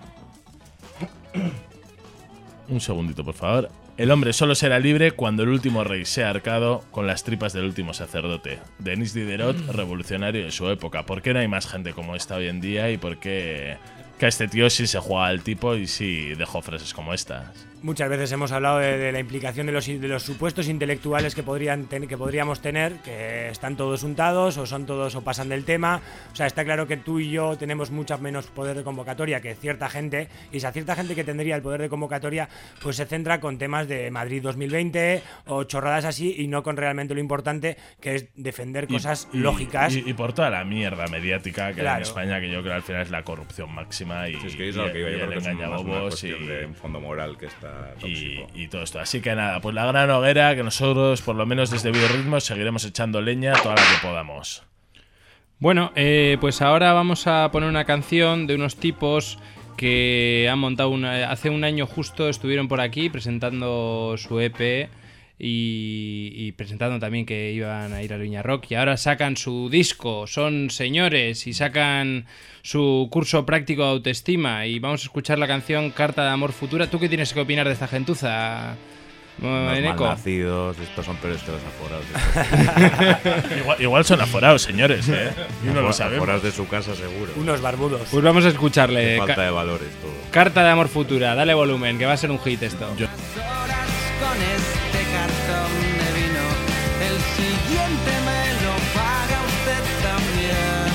Speaker 3: Un segundito, por favor. El hombre solo será libre cuando el último rey sea ahorcado con las tripas del último sacerdote. Denis Diderot, revolucionario de su época. ¿Por qué no hay más gente como esta hoy en día? ¿Y por qué que a este tío sí se juega al tipo y sí dejó frases como estas?
Speaker 2: Muchas veces hemos hablado de, de la implicación de los, de los supuestos intelectuales que, podrían ten- que podríamos tener, que están todos untados o son todos o pasan del tema. O sea, está claro que tú y yo tenemos mucho menos poder de convocatoria que cierta gente, y esa cierta gente que tendría el poder de convocatoria pues se centra con temas de Madrid dos mil veinte o chorradas así y no con realmente lo importante, que es defender cosas
Speaker 3: Y- y-
Speaker 2: lógicas.
Speaker 3: Y, y por toda la mierda mediática que hay
Speaker 2: Claro.
Speaker 3: en España, que yo creo que al final es la corrupción máxima y,
Speaker 4: Sí, es que es
Speaker 3: y-
Speaker 4: lo que iba,
Speaker 3: y
Speaker 4: yo creo
Speaker 3: el
Speaker 4: que es más una
Speaker 3: engañabobos y,
Speaker 4: cuestión de un fondo moral que está
Speaker 3: y,
Speaker 4: tóxico.
Speaker 3: y todo esto. Así que nada, pues la gran hoguera que nosotros, por lo menos desde Biorritmos, seguiremos echando leña toda la que podamos.
Speaker 1: Bueno, eh, pues ahora vamos a poner una canción de unos tipos que han montado una, hace un año justo estuvieron por aquí presentando su E P y, y presentando también que iban a ir al Viña Rock, y ahora sacan su disco, son señores, y sacan su curso práctico de autoestima, y vamos a escuchar la canción Carta de Amor Futura. ¿Tú qué tienes que opinar de esta gentuza,
Speaker 4: Los
Speaker 1: Eneco?
Speaker 4: malnacidos, estos son peores que los aforados.
Speaker 3: Igual, igual son aforados, señores, ¿eh? Y no lo
Speaker 4: Afora-
Speaker 3: sabemos.
Speaker 4: Aforados de su casa, seguro.
Speaker 2: Unos barbudos.
Speaker 1: Pues vamos a escucharle.
Speaker 4: Qué falta
Speaker 1: Ca-
Speaker 4: de valores, todo.
Speaker 1: Carta de Amor Futura, dale volumen, que va a ser un hit esto.
Speaker 3: Yo-
Speaker 7: horas con este cartón de vino. El siguiente me lo paga usted también.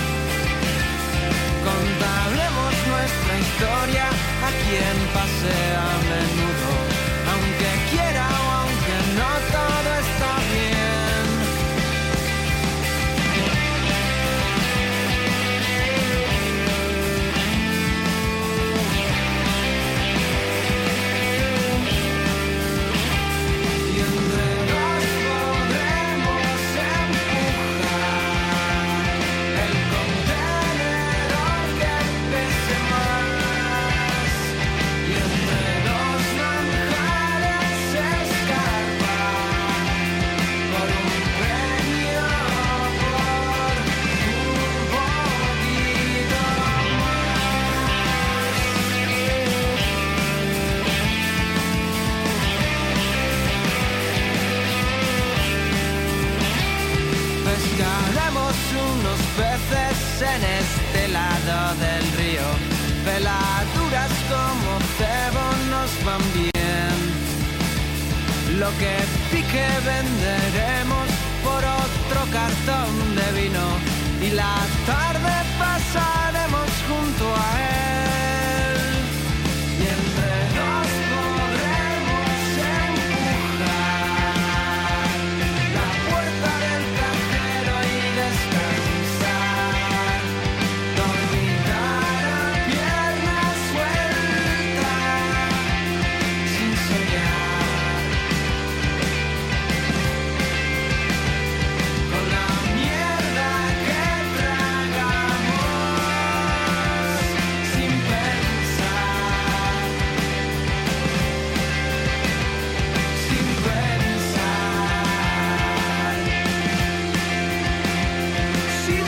Speaker 7: Contablemos nuestra historia a quien pase a menudo. Aunque quiera o aunque no, todo está bien. Y entre dos podremos empujar el contenedor que pese más. Y Lo que pique venderemos por otro cartón de vino y la tarde pasaremos junto a él y entre dos podremos empujar la puerta del cajero y descansar, dormitar a pierna suelta sin soñar, con la mierda que tragamos sin pensar, sin pensar, sin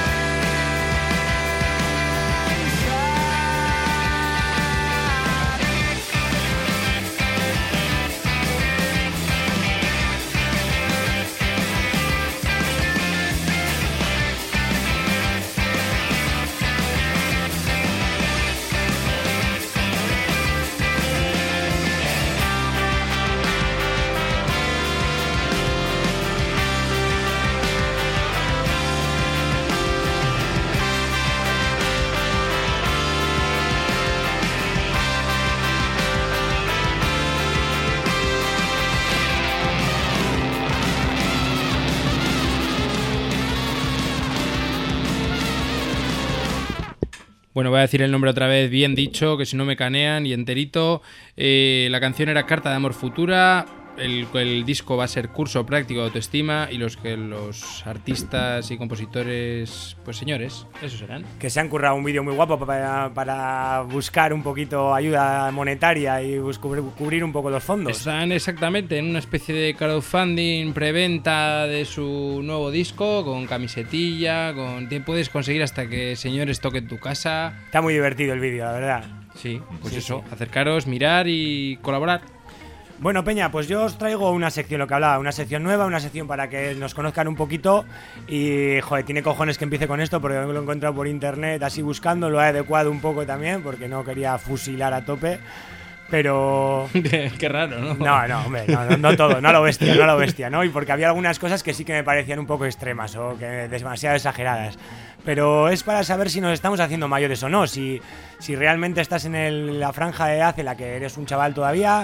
Speaker 1: Bueno, voy a decir el nombre otra vez bien dicho, que si no me canean y enterito. Eh, la canción era Carta de Amor Futura. El, el disco va a ser Curso Práctico de Autoestima. Y los que los artistas y compositores, pues señores, esos serán.
Speaker 2: Que se han currado un vídeo muy guapo para, para buscar un poquito ayuda monetaria y bus- cubrir, cubrir un poco los fondos.
Speaker 1: Están exactamente en una especie de crowdfunding preventa de su nuevo disco, con camisetilla, con te puedes conseguir hasta que señores toquen tu casa.
Speaker 2: Está muy divertido el vídeo, la verdad.
Speaker 1: Sí, pues
Speaker 2: Sí,
Speaker 1: eso,
Speaker 2: sí.
Speaker 1: acercaros, mirar y colaborar.
Speaker 2: Bueno, Peña, pues yo os traigo una sección, lo que hablaba, una sección nueva, una sección para que nos conozcan un poquito y, joder, tiene cojones que empiece con esto porque lo he encontrado por internet así buscando, lo he adecuado un poco también porque no quería fusilar a tope, pero...
Speaker 1: Qué raro, ¿no?
Speaker 2: No, no, hombre, no, no, no todo, no a lo bestia, no a lo bestia, ¿no? Y porque había algunas cosas que sí que me parecían un poco extremas o que demasiado exageradas. Pero es para saber si nos estamos haciendo mayores o no, si, si realmente estás en el- la franja de edad en la que eres un chaval todavía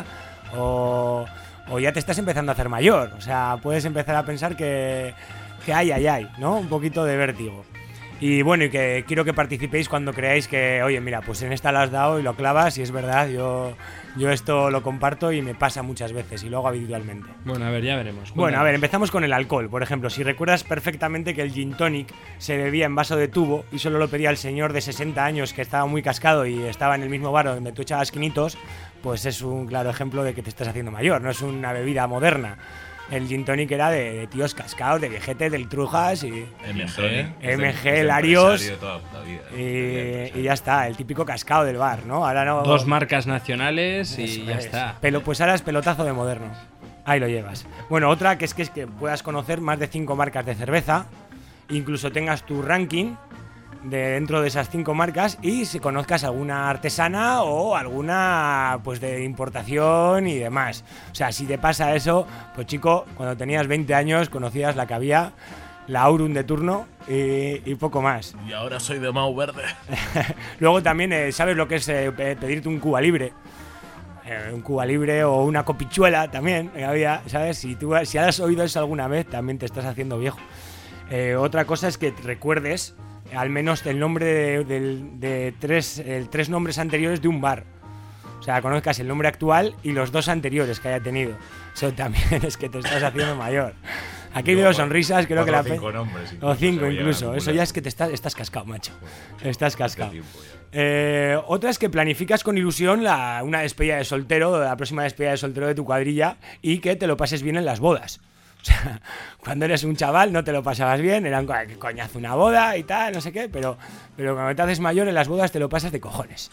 Speaker 2: o, o ya te estás empezando a hacer mayor. O sea, puedes empezar a pensar que, que hay, hay, hay, ¿no? Un poquito de vértigo. Y bueno, y que quiero que participéis cuando creáis que, oye, mira, pues en esta la has dado y lo clavas y es verdad, yo, yo esto lo comparto y me pasa muchas veces y lo hago habitualmente.
Speaker 1: Bueno, a ver, ya veremos.
Speaker 2: Bueno, a ver, empezamos con el alcohol. Por ejemplo, si recuerdas perfectamente que el gin tonic se bebía en vaso de tubo y solo lo pedía el señor de sesenta años que estaba muy cascado y estaba en el mismo bar donde tú echabas quinitos, pues es un claro ejemplo de que te estás haciendo mayor, no es una bebida moderna. El gin tonic era de, de tíos cascados, de viejetes, del Trujas y,
Speaker 3: M G.
Speaker 2: M G,
Speaker 4: Es de
Speaker 2: Larios
Speaker 4: empresario de toda la vida.
Speaker 2: y, y ya está, el típico cascado del bar, ¿no? Ahora no.
Speaker 1: Dos marcas nacionales y
Speaker 2: Eso
Speaker 1: ya
Speaker 2: es.
Speaker 1: está.
Speaker 2: Pero pues ahora es pelotazo de moderno. Ahí lo llevas. Bueno, otra que es que es que puedas conocer más de cinco marcas de cerveza, incluso tengas tu ranking de dentro de esas cinco marcas y si conozcas alguna artesana o alguna pues de importación y demás. O sea, si te pasa eso, pues chico, cuando tenías veinte años conocías la que había, la Aurum de turno y, y poco más.
Speaker 3: Y ahora soy de Mau Verde.
Speaker 2: Luego también, eh, ¿sabes lo que es eh, pe- pedirte un Cuba Libre? Eh, un Cuba Libre o una copichuela también, eh, había, ¿sabes? Si tú si has oído eso alguna vez, también te estás haciendo viejo. Eh, otra cosa es que te recuerdes al menos el nombre de, del- de tres, el tres nombres anteriores de un bar. O sea, conozcas el nombre actual y los dos anteriores que haya tenido. Eso también es que te estás haciendo mayor. Aquí veo sonrisas, creo que la
Speaker 4: Cuatro o cinco
Speaker 2: pe-
Speaker 4: nombres
Speaker 2: O
Speaker 4: incluso,
Speaker 2: cinco
Speaker 4: se oye
Speaker 2: incluso.
Speaker 4: a
Speaker 2: Eso ya es que te estás, estás cascado, macho. Estás cascado.
Speaker 4: tiempo ya.
Speaker 2: Eh, otra es que planificas con ilusión la, una despedida de soltero, la próxima despedida de soltero de tu cuadrilla y que te lo pases bien en las bodas. O sea, cuando eres un chaval no te lo pasabas bien, era un co- que coñazo una boda y tal, no sé qué, pero, pero cuando te haces mayor en las bodas te lo pasas de cojones.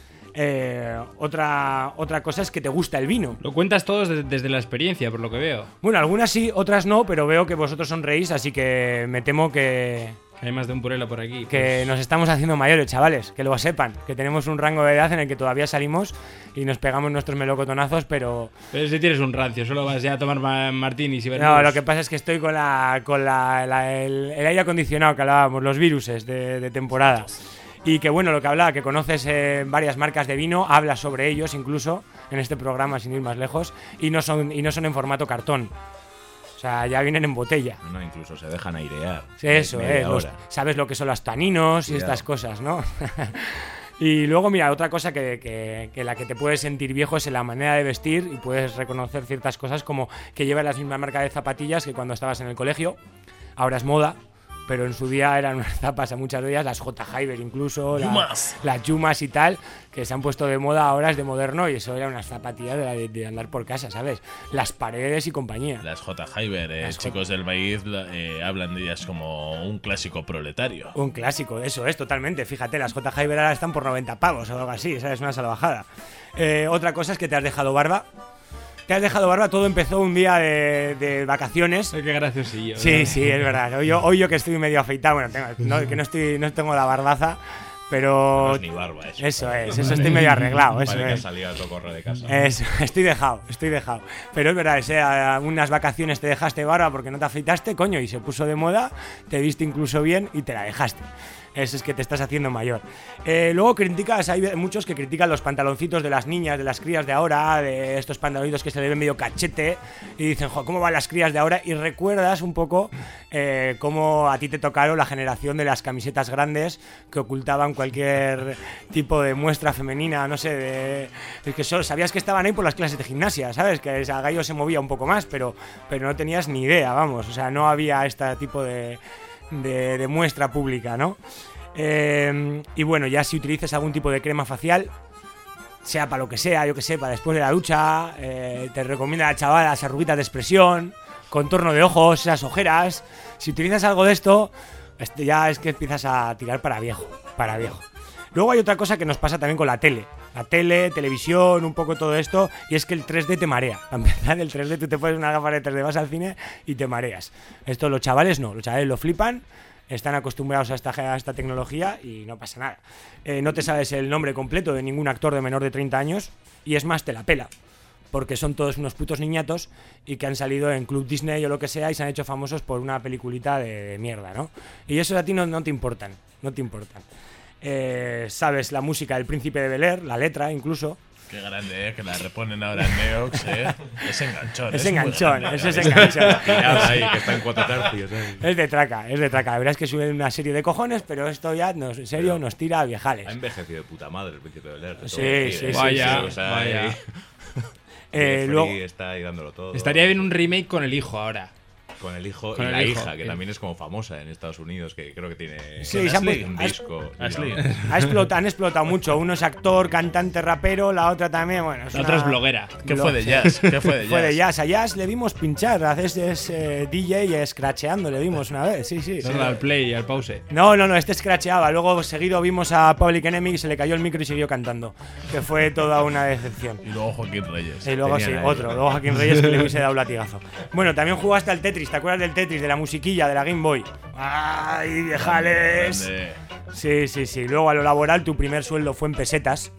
Speaker 2: Eh, otra, otra cosa es que te gusta el vino.
Speaker 1: Lo cuentas todos de- desde la experiencia, por lo que veo.
Speaker 2: Bueno, algunas sí, otras no, pero veo que vosotros sonreís, así que me temo que,
Speaker 1: Hay más de un Purela por aquí.
Speaker 2: Que nos estamos haciendo mayores, chavales, que lo sepan, que tenemos un rango de edad en el que todavía salimos y nos pegamos nuestros melocotonazos, pero...
Speaker 1: Pero si tienes un rancio, solo vas ya a tomar ma- martinis y ver.
Speaker 2: No, lo que pasa es que estoy con la con la, la- el, el aire acondicionado que hablábamos, los viruses de, de temporada. Y que bueno, lo que hablaba, que conoces eh, varias marcas de vino, hablas sobre ellos incluso en este programa sin ir más lejos, y no son, y no son en formato cartón. O sea, ya vienen en botella.
Speaker 4: No, incluso se dejan airear.
Speaker 2: Sí, eso,
Speaker 4: Media
Speaker 2: eh, los-
Speaker 4: hora.
Speaker 2: sabes lo que son los taninos y
Speaker 4: Cuidado.
Speaker 2: estas cosas, ¿no? Y luego, mira, otra cosa que, que, que la que te puedes sentir viejo es en la manera de vestir y puedes reconocer ciertas cosas como que llevas la misma marca de zapatillas que cuando estabas en el colegio. Ahora es moda, pero en su día eran unas zapas a muchas de ellas, las J. Hyber incluso, la-
Speaker 3: Yumas.
Speaker 2: las Yumas y tal, que se han puesto de moda ahora, es de moderno y eso eran unas zapatillas de, de- de andar por casa, ¿sabes? Las Paredes y compañía.
Speaker 3: Las J. Hyber, eh,
Speaker 2: Las J.
Speaker 3: chicos del maíz, eh, hablan de ellas como un clásico proletario.
Speaker 2: Un clásico, eso es, totalmente. Fíjate, las J. Hyber ahora están por noventa pavos o algo así, esa es una salvajada. Eh, otra cosa es que te has dejado barba. Te has dejado barba, todo empezó un día de, de vacaciones.
Speaker 1: Ay, qué graciosillo.
Speaker 2: Sí,
Speaker 1: ¿no?
Speaker 2: sí, es verdad. Hoy yo, hoy yo que estoy medio afeitado, bueno, tengo- no, que no, estoy, no tengo la barbaza, pero...
Speaker 3: No es ni barba eso.
Speaker 2: Eso es, eso estoy medio arreglado, eso
Speaker 4: Vale que
Speaker 2: es.
Speaker 4: salía a todo correr de casa.
Speaker 2: Eso, estoy dejado, estoy dejado. Pero es verdad, ese, a unas vacaciones te dejaste barba porque no te afeitaste, coño, y se puso de moda, te viste incluso bien y te la dejaste. Eso es que te estás haciendo mayor. Eh, luego criticas, hay muchos que critican los pantaloncitos de las niñas, de las crías de ahora, de estos pantaloncitos que se le ven medio cachete, y dicen, jo, ¿cómo van las crías de ahora? Y recuerdas un poco eh, cómo a ti te tocaron la generación de las camisetas grandes que ocultaban cualquier tipo de muestra femenina, no sé, de, es que solo sabías que estaban ahí por las clases de gimnasia, ¿sabes? Que a Gallo se movía un poco más, pero, pero no tenías ni idea, vamos, o sea, no había este tipo de... De, de muestra pública, ¿no? Eh, y bueno, ya si utilizas algún tipo de crema facial, sea para lo que sea, yo que sé, para después de la ducha, eh, te recomienda la chavala las arruguitas de expresión, contorno de ojos, esas ojeras. Si utilizas algo de esto, este ya es que empiezas a tirar para viejo, para viejo. Luego hay otra cosa que nos pasa también con la tele. La tele, televisión, un poco todo esto, y es que el tres D te marea. Para empezar, el tres D, tú te pones una gafa de tres D, vas al cine y te mareas. Esto los chavales no, los chavales lo flipan, están acostumbrados a esta, a esta tecnología y no pasa nada. Eh, no te sabes el nombre completo de ningún actor de menor de treinta años y es más, te la pela. Porque son todos unos putos niñatos y que han salido en Club Disney o lo que sea y se han hecho famosos por una peliculita de, de mierda, ¿no? Y eso a ti no, no te importan, no te importan. Eh, sabes la música del Príncipe de Bel-Air, la letra incluso.
Speaker 3: Qué grande, eh, que la reponen ahora en Neox, eh. Es enganchón.
Speaker 2: Es
Speaker 3: muy
Speaker 2: enganchón,
Speaker 3: grande,
Speaker 2: eso es
Speaker 3: eh.
Speaker 2: enganchón.
Speaker 4: Tirada ahí, que está en cuatro tercios. ¿eh?
Speaker 2: Es de traca, es de traca. La verdad es que suben una serie de cojones, pero esto ya, nos, en serio, nos tira a viejales.
Speaker 4: Ha envejecido de puta madre el Príncipe de Bel-Air. te
Speaker 2: Sí,
Speaker 4: tengo que decir,
Speaker 2: sí,
Speaker 4: ¿eh?
Speaker 2: sí,
Speaker 1: Vaya,
Speaker 4: o sea,
Speaker 1: vaya.
Speaker 4: ahí-
Speaker 2: Eh,
Speaker 4: Jeffrey
Speaker 2: luego,
Speaker 4: está ahí dándolo todo.
Speaker 1: Estaría bien un remake con el hijo ahora.
Speaker 4: Con el hijo
Speaker 1: Con
Speaker 4: y
Speaker 1: el
Speaker 4: la
Speaker 1: hijo,
Speaker 4: hija, que
Speaker 1: que-
Speaker 4: también es como famosa en Estados Unidos, que creo que tiene
Speaker 2: Sí, se han
Speaker 3: Ashley,
Speaker 2: puesto-
Speaker 4: un
Speaker 2: ha-
Speaker 4: disco.
Speaker 3: Ashley.
Speaker 4: digamos.
Speaker 2: ha explotado, han explotado mucho. Uno es actor, cantante, rapero, la otra también, bueno.
Speaker 1: La otra es
Speaker 2: una-
Speaker 1: bloguera.
Speaker 3: ¿Qué fue de jazz? ¿Qué fue de jazz?
Speaker 2: Fue de jazz. A jazz le vimos pinchar, haces es, eh, D J y scratcheando, le vimos una vez, sí, sí. sí.
Speaker 1: Darle al play y al pause.
Speaker 2: No, no, no, este scratcheaba. Luego seguido vimos a Public Enemy y se le cayó el micro y siguió cantando. Que fue toda una decepción.
Speaker 3: Y luego Joaquín Reyes.
Speaker 2: Y luego sí,
Speaker 4: Tenían ahí.
Speaker 2: otro, luego Joaquín Reyes que le hubiese dado un latigazo. Bueno, también jugaste al Tetris, ¿te acuerdas del Tetris, de la musiquilla, de la Game Boy? ¡Ay, viejales!
Speaker 3: Grande.
Speaker 2: Sí, sí, sí. Luego a lo laboral tu primer sueldo fue en pesetas.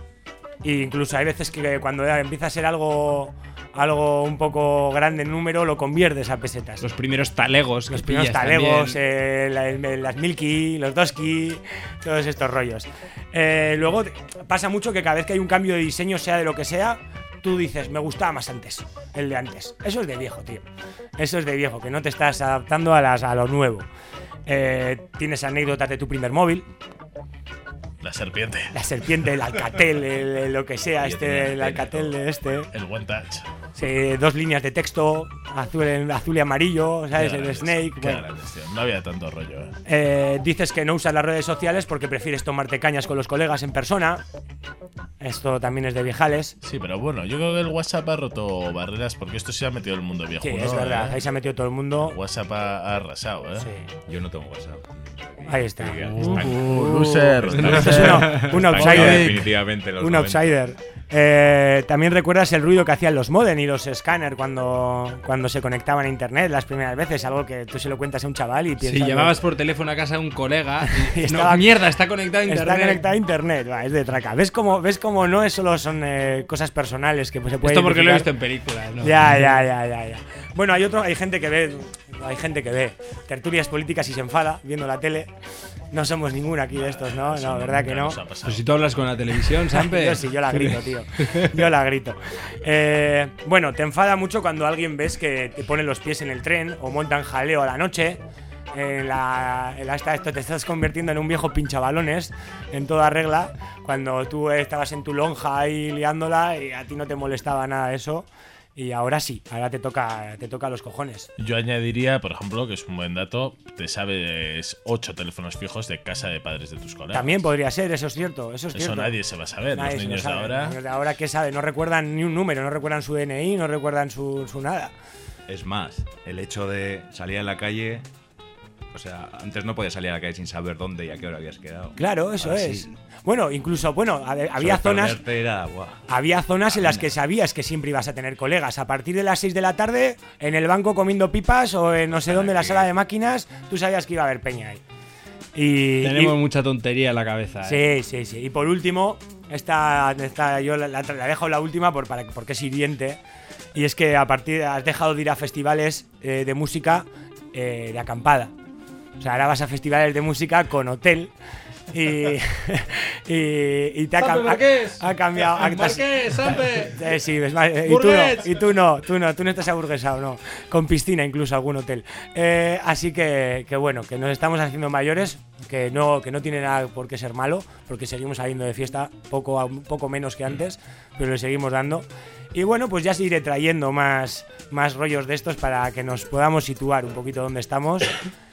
Speaker 2: E incluso hay veces que cuando ya empieza a ser algo algo un poco grande en número, lo conviertes a pesetas.
Speaker 1: Los primeros talegos. que
Speaker 2: Los primeros
Speaker 1: pillas
Speaker 2: talegos,
Speaker 1: también.
Speaker 2: eh, la- las Milky, los Doski, todos estos rollos. Eh, luego te- pasa mucho que cada vez que hay un cambio de diseño, sea de lo que sea, tú dices, me gustaba más antes, el de antes. Eso es de viejo, tío. Eso es de viejo, que no te estás adaptando a, las, a lo nuevo. Eh, tienes anécdotas de tu primer móvil,
Speaker 3: La serpiente.
Speaker 2: la serpiente, el Alcatel, el- el lo que sea,
Speaker 4: Yo tenía
Speaker 2: este, el
Speaker 4: pene,
Speaker 2: Alcatel
Speaker 4: todo.
Speaker 2: de este.
Speaker 3: El One Touch.
Speaker 2: Sí, dos líneas de texto, azul, azul y amarillo, ¿sabes?
Speaker 3: Qué
Speaker 2: El
Speaker 3: grandes,
Speaker 2: Snake.
Speaker 3: Qué
Speaker 2: bueno.
Speaker 3: grandes, tío. No había tanto rollo, eh.
Speaker 2: Eh, dices que no usas las redes sociales porque prefieres tomarte cañas con los colegas en persona. Esto también es de viejales.
Speaker 3: Sí, pero bueno, yo creo que el WhatsApp ha roto barreras porque esto se ha metido el mundo viejo.
Speaker 2: Sí,
Speaker 3: ¿no?
Speaker 2: es verdad.
Speaker 3: Eh.
Speaker 2: Ahí se ha metido todo el mundo.
Speaker 3: WhatsApp ha, ha arrasado, ¿eh?
Speaker 2: Sí,
Speaker 4: Yo no tengo WhatsApp.
Speaker 2: ahí está.
Speaker 3: Uh, loser.
Speaker 2: Este es uno- un
Speaker 4: Está
Speaker 2: outsider.
Speaker 4: definitivamente en los
Speaker 2: Un
Speaker 4: noventa.
Speaker 2: outsider. Eh, también recuerdas el ruido que hacían los modem y los escáner cuando, cuando se conectaban a internet las primeras veces, algo que tú se lo cuentas a un chaval y piensas...
Speaker 1: Si llevabas por teléfono a casa a un colega y,
Speaker 2: Y
Speaker 1: no,
Speaker 2: estaba-
Speaker 1: mierda, está conectado a internet.
Speaker 2: Está conectado a internet, va, es de traca. ¿Ves cómo, ves cómo no es solo son eh, cosas personales que pues, se pueden
Speaker 1: Esto porque lo he
Speaker 2: identificar?
Speaker 1: visto en películas, ¿no?
Speaker 2: Ya, ya, ya, ya, ya. Bueno, hay otro, hay gente que ve, hay gente que ve tertulias políticas y se enfada viendo la tele. No somos ninguno aquí de estos, ¿no? No, verdad que no.
Speaker 3: Nos ha pasado.
Speaker 1: Pues si tú hablas con la televisión, Sampe.
Speaker 2: Yo sí, yo la grito, tío. Yo la grito. Eh, bueno, te enfada mucho cuando alguien ves que te pone los pies en el tren o montan jaleo a la noche. En la, en la esta- esto te estás convirtiendo en un viejo pinchabalones en toda regla. Cuando tú estabas en tu lonja ahí liándola y a ti no te molestaba nada eso. Y ahora sí, ahora te toca, te toca los cojones.
Speaker 3: Yo añadiría, por ejemplo, que es un buen dato, te sabes ocho teléfonos fijos de casa de padres de tus colegas.
Speaker 2: También podría ser, eso es cierto, eso es
Speaker 3: Eso
Speaker 2: cierto.
Speaker 3: nadie se va a saber.
Speaker 2: Nadie
Speaker 3: Los
Speaker 2: se lo
Speaker 3: niños de
Speaker 2: sabe.
Speaker 3: ahora.
Speaker 2: Los niños de ahora, ¿qué saben? No recuerdan ni un número, no recuerdan su D N I, no recuerdan su, su nada.
Speaker 4: Es más, el hecho de salir a la calle. O sea, antes no podías salir a la calle sin saber dónde y a qué hora habías quedado.
Speaker 2: Claro, eso
Speaker 4: Ahora
Speaker 2: es.
Speaker 4: sí.
Speaker 2: Bueno, incluso, bueno, hab- había
Speaker 4: Solo
Speaker 2: zonas,
Speaker 4: perderte Era, buah.
Speaker 2: había zonas en las que sabías que siempre ibas a tener colegas. A partir de las seis de la tarde, en el banco comiendo pipas o en no sé dónde, la sala de máquinas, tú sabías que iba a haber peña ahí. Y,
Speaker 1: Tenemos
Speaker 2: y-
Speaker 1: mucha tontería en la cabeza. ¿eh?
Speaker 2: Sí, sí, sí. Y por último, esta, esta yo la, la, la dejo la última por, para, porque es hiriente. Y es que a partir has dejado de ir a festivales eh, de música eh, de acampada. O sea, ahora vas a festivales de música con hotel. Y, y, y te ha,
Speaker 1: Sampe
Speaker 2: cam-
Speaker 1: Marqués.
Speaker 2: ha, ha cambiado. ha- te has-
Speaker 1: Marqués, Sampe.
Speaker 2: Eh, sí, es más, eh, y tú
Speaker 1: Burgués.
Speaker 2: no, y tú no, tú no, tú no estás aburguesado, no. Con piscina incluso algún hotel. Eh, así que, que bueno, que nos estamos haciendo mayores, que no, que no tiene nada por qué ser malo, porque seguimos saliendo de fiesta poco, un poco menos que antes, pero le seguimos dando. Y bueno, pues ya se iré trayendo más, más rollos de estos para que nos podamos situar un poquito donde estamos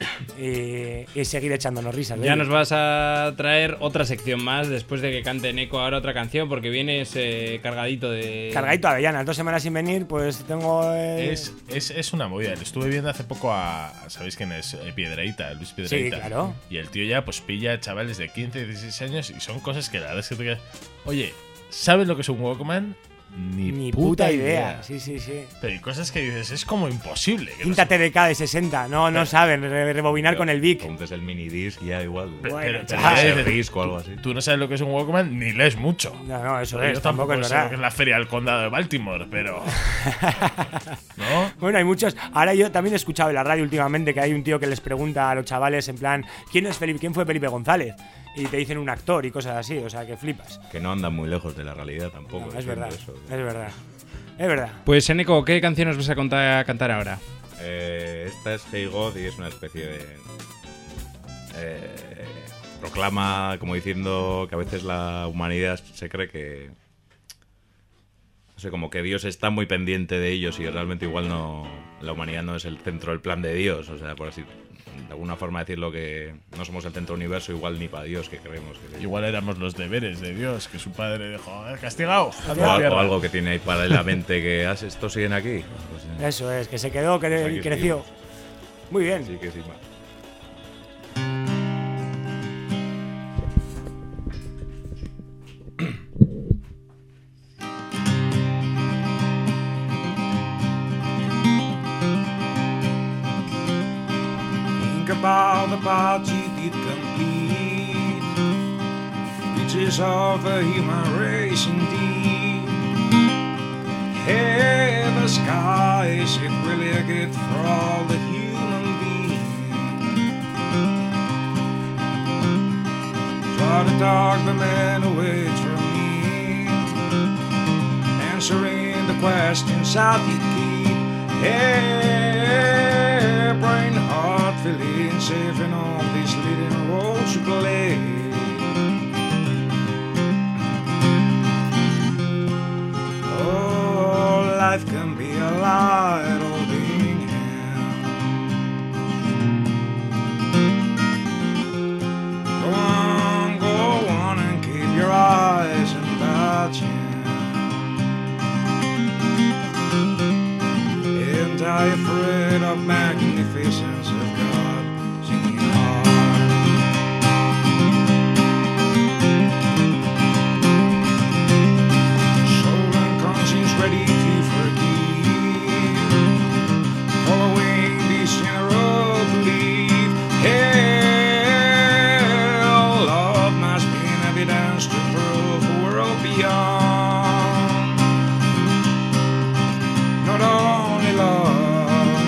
Speaker 2: y, y seguir echándonos risas.
Speaker 1: Ya
Speaker 2: baby.
Speaker 1: nos vas a traer otra sección más después de que cante Neko ahora otra canción, porque vienes eh, cargadito de.
Speaker 2: Cargadito a avellanas, dos semanas sin venir, pues tengo... eh,
Speaker 3: Es, es, es una movida. Le estuve viendo hace poco a. ¿Sabéis quién es? Eh, Piedreita, Luis Piedreita.
Speaker 2: Sí, claro.
Speaker 3: Y el tío ya, pues pilla chavales de quince, dieciséis años y son cosas que la verdad es que te quedas. Oye, ¿sabes lo que es un Walkman? Ni,
Speaker 2: Ni puta idea. Sí, sí, sí.
Speaker 3: Pero hay cosas que dices, es como imposible. que no
Speaker 2: Cinta
Speaker 3: se-
Speaker 2: T D K de sesenta, no, no saben re- rebobinar con el Vic.
Speaker 4: Entonces el minidisc ya igual.
Speaker 3: Pero-
Speaker 2: Bueno,
Speaker 3: pero-
Speaker 2: chaval.
Speaker 3: pero-
Speaker 4: Ese disc o algo así.
Speaker 3: Tú no sabes lo que es un Walkman ni lees mucho.
Speaker 2: No, no, eso
Speaker 3: Yo
Speaker 2: es, tampoco es
Speaker 3: sé lo que
Speaker 2: verdad.
Speaker 3: es la feria del condado de Baltimore, pero. ¿No?
Speaker 2: Bueno, hay muchos. Ahora yo también he escuchado en la radio últimamente que hay un tío que les pregunta a los chavales en plan, ¿quién es Felipe, quién fue Felipe González? Y te dicen un actor y cosas así, o sea, que flipas.
Speaker 4: Que no andan muy lejos de la realidad tampoco.
Speaker 2: No, es
Speaker 4: entiendo
Speaker 2: verdad,
Speaker 4: eso.
Speaker 2: es verdad. Es verdad.
Speaker 1: Pues, Neko, ¿qué canción nos vas a contar, a cantar ahora?
Speaker 4: Eh, esta es Hey God y es una especie de. eh, proclama como diciendo que a veces la humanidad se cree que. No sé, como que Dios está muy pendiente de ellos y realmente igual no. La humanidad no es el centro del plan de Dios, o sea, por así. De alguna forma decirlo que no somos el centro del universo, igual ni para Dios que creemos que.
Speaker 3: Igual éramos los deberes de Dios, que su padre dijo, "Eh, castigado.
Speaker 4: O, al- o algo que tiene ahí paralelamente que "Ah, estos siguen aquí. Pues, eh,
Speaker 2: Eso es, que se quedó, que
Speaker 4: Aquí
Speaker 2: creció. Muy bien.
Speaker 4: sí que sí, ma.
Speaker 6: Think about the part you did complete, riches of the human race indeed. Hey, the sky is it really a gift for all the human beings? Try to talk the man away from me, answering the questions I did keep. Hey, brain heart feeling safe in all these leading roles you play. Oh, life can be a light holding hand. Go on, go on and keep your eyes on that chance. Ain't I afraid of magnificence of God singing hard? evidence to prove a world beyond. Not only love.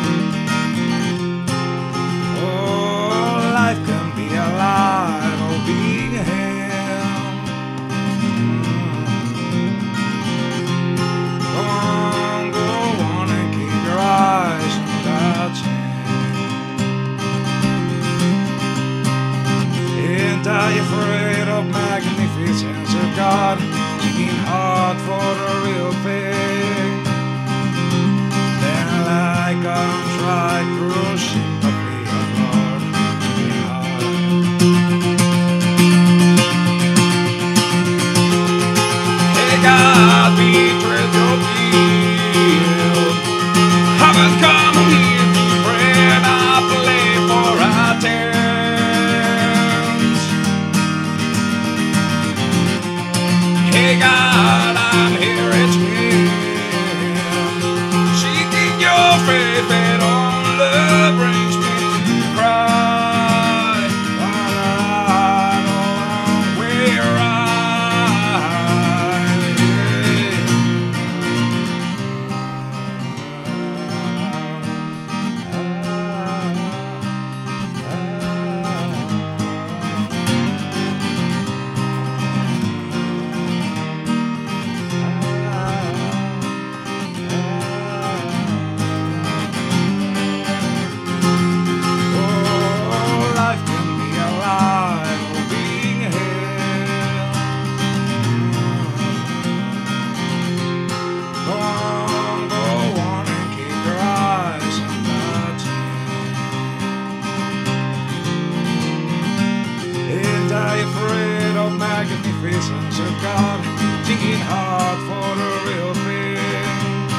Speaker 6: Oh, life can be alive or being held. Go on, go on and keep your eyes on God's hand. Ain't I afraid of magnificence of God, seeking hard for the real thing? Then light comes right through sympathy of Lord, seeking hard. Hey God, betrayed your deal. Haven't come here to pray and I play for our tens. Hey God, I'm here at Him, seeking your faith that only brings me to cry. But I don't where I Oh, life can be alive or being held. Go on, go on and keep your eyes on God's hand. Ain't I afraid of magnificence of God, seeking hard for the real thing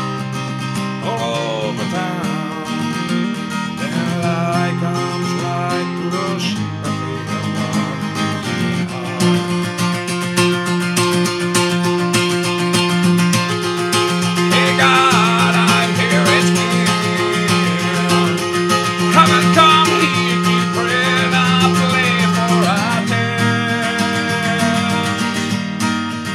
Speaker 6: all over town? Then light comes right through sympathy of God, seeking hard. Hey God, I'm here at Him. Haven't come here to pray and I play for our tens.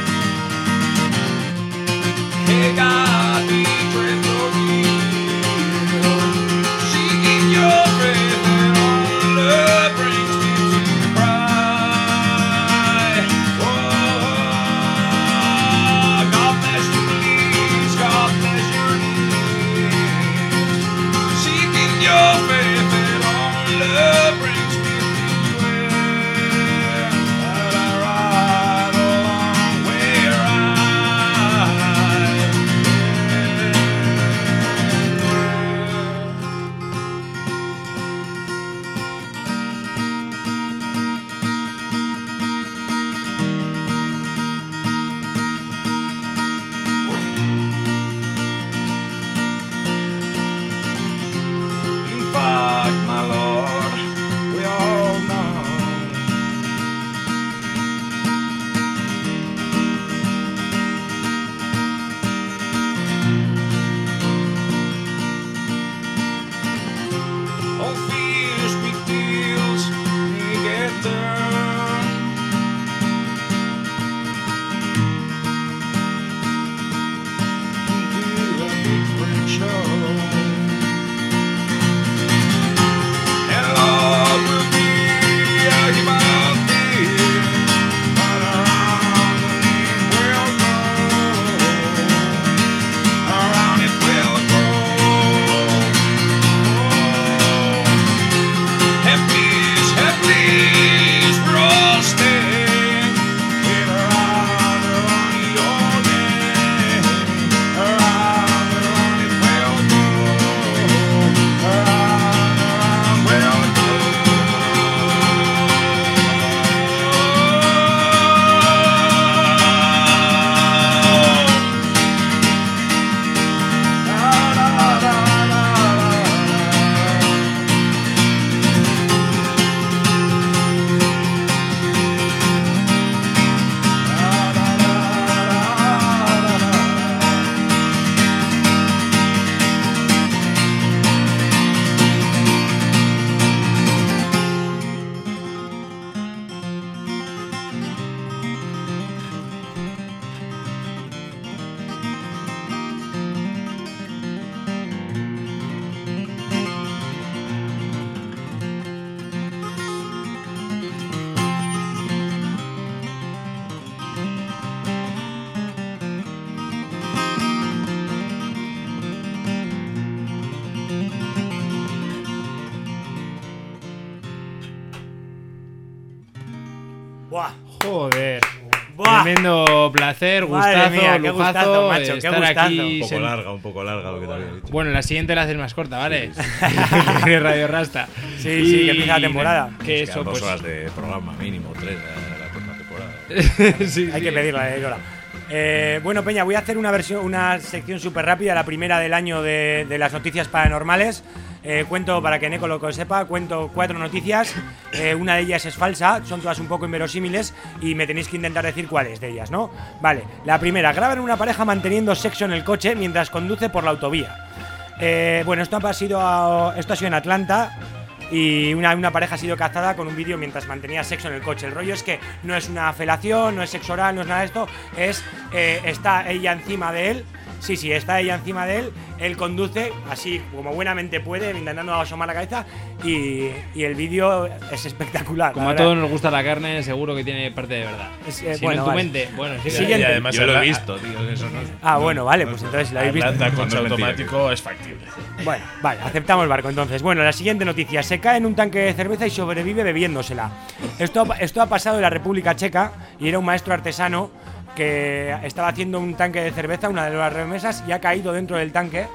Speaker 1: Joder.
Speaker 2: Buah.
Speaker 1: Tremendo placer,
Speaker 2: Madre
Speaker 1: gustazo,
Speaker 2: mía, qué
Speaker 1: lujazo,
Speaker 2: gustazo, macho,
Speaker 1: eh,
Speaker 2: qué
Speaker 1: estar
Speaker 2: gustazo.
Speaker 1: aquí.
Speaker 4: Un poco
Speaker 1: sen-
Speaker 4: larga, un poco larga lo que te había dicho.
Speaker 1: Bueno, la siguiente la haces más corta, ¿vale? Que Radio Rasta.
Speaker 2: Sí, sí, que empieza la temporada.
Speaker 1: Que
Speaker 4: Nos
Speaker 1: eso,
Speaker 4: quedan dos
Speaker 1: pues.
Speaker 4: horas de programa, mínimo, tres de la próxima temporada.
Speaker 1: Sí,
Speaker 2: Hay
Speaker 1: sí.
Speaker 2: que pedirla, eh, Lola. Eh, bueno, Peña, voy a hacer una versión, una sección súper rápida, la primera del año de, de las noticias paranormales. Eh, cuento, para que Neko lo sepa, cuento cuatro noticias. Eh, una de ellas es falsa, son todas un poco inverosímiles y me tenéis que intentar decir cuáles de ellas, ¿no? Vale, la primera, graban una pareja manteniendo sexo en el coche mientras conduce por la autovía. Eh, bueno, esto ha sido, esto ha sido en Atlanta. Y una, una pareja ha sido cazada con un vídeo mientras mantenía sexo en el coche. El rollo es que no es una felación, no es sexo oral, no es nada de esto. Es, eh, está ella encima de él. Sí, sí, está ella encima de él. Él conduce, así como buenamente puede, intentando asomar la cabeza. Y, y el vídeo es espectacular.
Speaker 1: Como
Speaker 2: la
Speaker 1: a
Speaker 2: verdad.
Speaker 1: todos nos gusta la carne, seguro que tiene parte de verdad.
Speaker 2: Es, eh,
Speaker 1: si
Speaker 2: bueno,
Speaker 1: no en tu
Speaker 2: vale.
Speaker 1: mente, bueno, sí.
Speaker 2: Siguiente.
Speaker 3: Y además
Speaker 4: Yo lo he
Speaker 3: Atla-
Speaker 4: visto, tío, eso no es-
Speaker 2: Ah, bueno, vale, pues entonces lo habéis visto.
Speaker 3: Atlanta
Speaker 4: No
Speaker 3: coche
Speaker 4: es mentira,
Speaker 3: automático es factible.
Speaker 2: Bueno, vale, aceptamos el barco entonces. Bueno, la siguiente noticia. Se cae en un tanque de cerveza y sobrevive bebiéndosela. Esto, ha- esto ha pasado en la República Checa y era un maestro artesano que estaba haciendo un tanque de cerveza, una de las remesas, y ha caído dentro del tanque.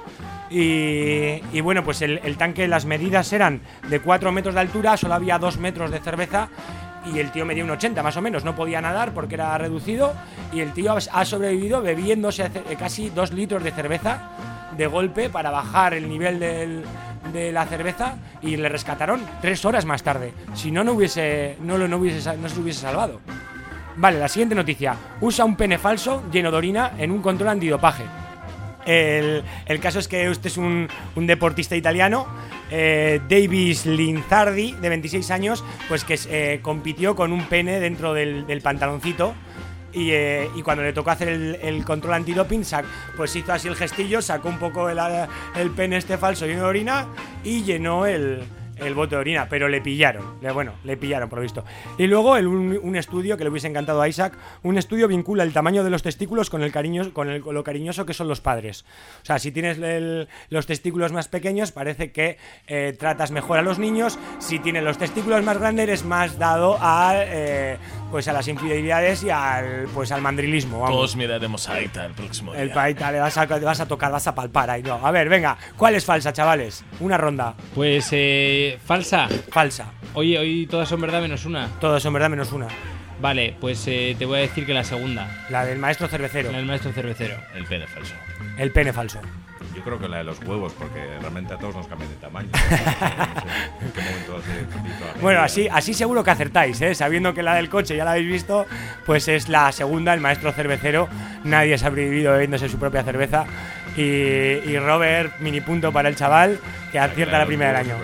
Speaker 2: Y, y bueno, pues el, el tanque, las medidas eran de cuatro metros de altura, solo había dos metros de cerveza. Y el tío medía un ochenta más o menos, no podía nadar porque era reducido. Y el tío ha sobrevivido bebiéndose casi dos litros de cerveza de golpe para bajar el nivel del, de la cerveza. Y le rescataron tres horas más tarde. Si no, no, hubiese, no, lo- no, hubiese, no se hubiese salvado. Vale, la siguiente noticia. Usa un pene falso lleno de orina en un control antidopaje. El, el caso es que este es un, un deportista italiano, eh, Davis Linzardi, de veintiséis años, pues que eh, compitió con un pene dentro del, del pantaloncito. Y, eh, y cuando le tocó hacer el, el control antidoping, sac, pues hizo así el gestillo, sacó un poco el, el pene este falso lleno de orina y llenó el, el bote de orina, pero le pillaron, le, bueno, le pillaron por lo visto. Y luego el, un, un estudio que le hubiese encantado a Isaac, un estudio vincula el tamaño de los testículos con el cariño, con, el, con lo cariñoso que son los padres. O sea, si tienes el, los testículos más pequeños, parece que eh, tratas mejor a los niños. Si tienes los testículos más grandes, eres más dado a, eh, pues a las infidelidades y al, pues al mandrilismo. Vamos.
Speaker 3: Todos miraremos a Aita el próximo día.
Speaker 2: El paita, le vas a, le vas a tocar, vas a palpar ahí. No. A ver, venga, ¿cuál es falsa, chavales? Una ronda.
Speaker 1: Pues, eh, falsa.
Speaker 2: Falsa.
Speaker 1: Oye, hoy todas son verdad menos una.
Speaker 2: Todos son verdad menos una.
Speaker 1: Vale, pues eh, te voy a decir que la segunda,
Speaker 2: La del maestro cervecero.
Speaker 1: la del maestro cervecero.
Speaker 3: El pene falso.
Speaker 2: El pene falso.
Speaker 4: Yo creo que la de los huevos, porque realmente a todos nos cambian de tamaño. No sé en qué momento hace poquito la
Speaker 2: Bueno,
Speaker 4: medida.
Speaker 2: así, así seguro que acertáis, ¿eh? Sabiendo que la del coche ya la habéis visto, pues es la segunda, el maestro cervecero. Nadie ha sobrevivido bebiéndose su propia cerveza. Y, y Robert, mini punto para el chaval, que acierta la primera del año.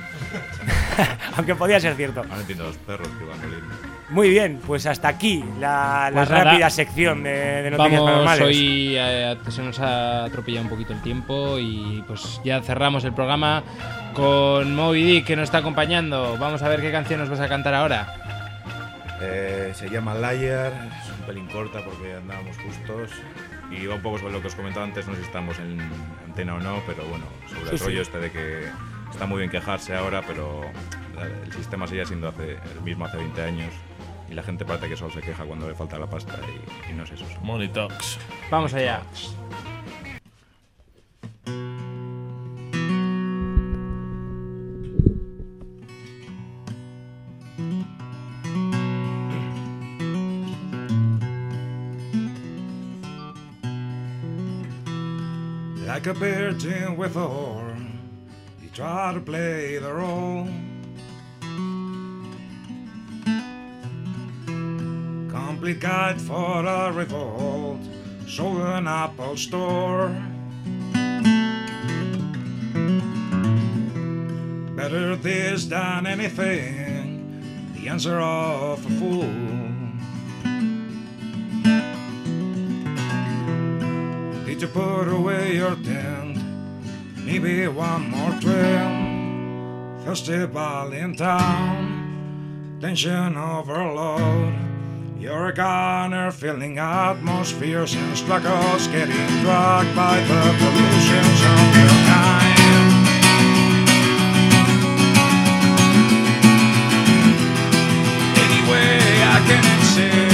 Speaker 2: Aunque podía ser cierto.
Speaker 4: Ahora entiendo los perros que van oliendo.
Speaker 2: Muy bien, pues hasta aquí la, la
Speaker 1: Pues nada.
Speaker 2: rápida sección de, de noticias
Speaker 1: Vamos,
Speaker 2: paranormales.
Speaker 1: hoy eh, se nos ha atropellado un poquito el tiempo y pues ya cerramos el programa con Moby Dick que nos está acompañando. Vamos a ver qué canción nos vas a cantar ahora.
Speaker 4: Eh, se llama Liar, es un pelín corta porque andábamos justos. Y va un poco sobre lo que os comentaba antes, no sé si estamos en antena o no, pero bueno, sobre
Speaker 2: Sí,
Speaker 4: el
Speaker 2: sí.
Speaker 4: rollo este de que está muy bien quejarse ahora, pero el sistema sigue siendo hace, el mismo hace veinte años. Y la gente parece que solo se queja cuando le falta la pasta y, y no es eso.
Speaker 3: Money Talks.
Speaker 1: Vamos allá.
Speaker 6: Like a virgin with a horn, you try to play the role. Complete guide for a revolt, sold an Apple store. Better this than anything, the answer of a fool. Did you put away your tent? Maybe one more trail. Festival in town, tension overload. You're a goner, feeling atmospheres and struggles, getting drugged by the pollutions of your time. Anyway, I can say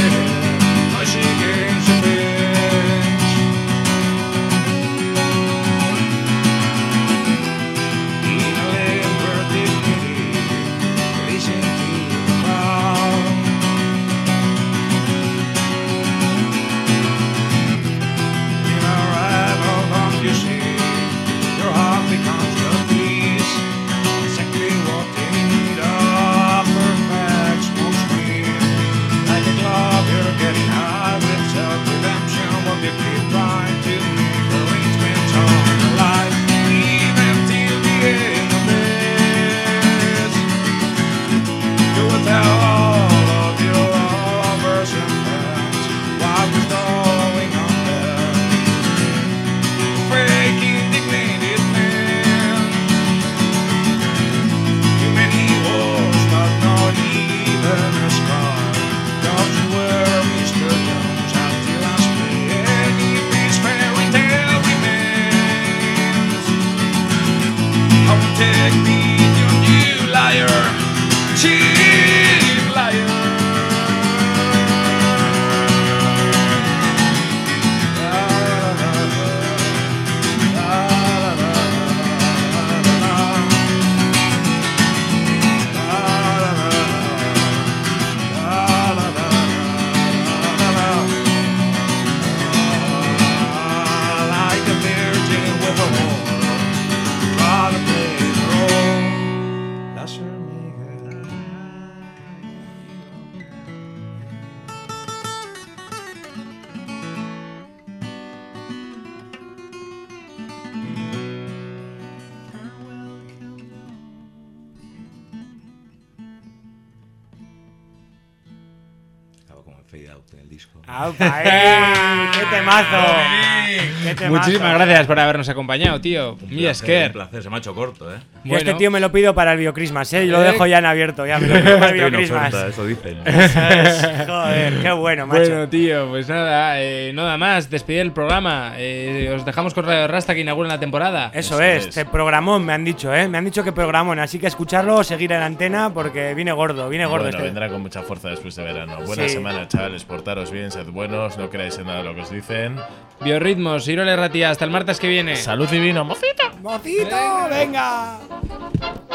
Speaker 6: Fade Out en el disco.
Speaker 2: ¡Aupa, eh! ¡Qué temazo! ¡Qué temazo!
Speaker 1: Muchísimas gracias por habernos acompañado, tío.
Speaker 6: Un
Speaker 1: Mi
Speaker 6: placer,
Speaker 1: Esker.
Speaker 6: un placer, se me ha hecho corto, ¿eh?
Speaker 2: Yo
Speaker 1: Bueno.
Speaker 2: este tío me lo pido para el Biocrismas, ¿eh? Y lo
Speaker 1: ¿Eh?
Speaker 2: dejo ya en abierto, ya me lo pido para el
Speaker 6: Estoy en
Speaker 2: Biocrismas.
Speaker 6: oferta, eso dicen.
Speaker 2: Joder, qué bueno, macho.
Speaker 1: Bueno, tío, pues nada, eh, nada más, despedir el programa. Eh, os dejamos con Radio Rasta que inauguren la temporada.
Speaker 2: Eso
Speaker 3: Eso
Speaker 2: es,
Speaker 3: es.
Speaker 2: este programón me han dicho, ¿eh? Me han dicho que programón, así que escucharlo, seguir en antena porque viene gordo, viene gordo
Speaker 3: Bueno,
Speaker 2: este.
Speaker 3: vendrá con mucha fuerza después de verano. Buena
Speaker 2: Sí.
Speaker 3: semana, chavales. Portaros bien, sed buenos, no creáis en nada de lo que os dicen.
Speaker 1: Biorritmos, Irole Ratia, hasta el martes que viene.
Speaker 3: Salud y vino, mocito.
Speaker 2: ¡Mocito, venga!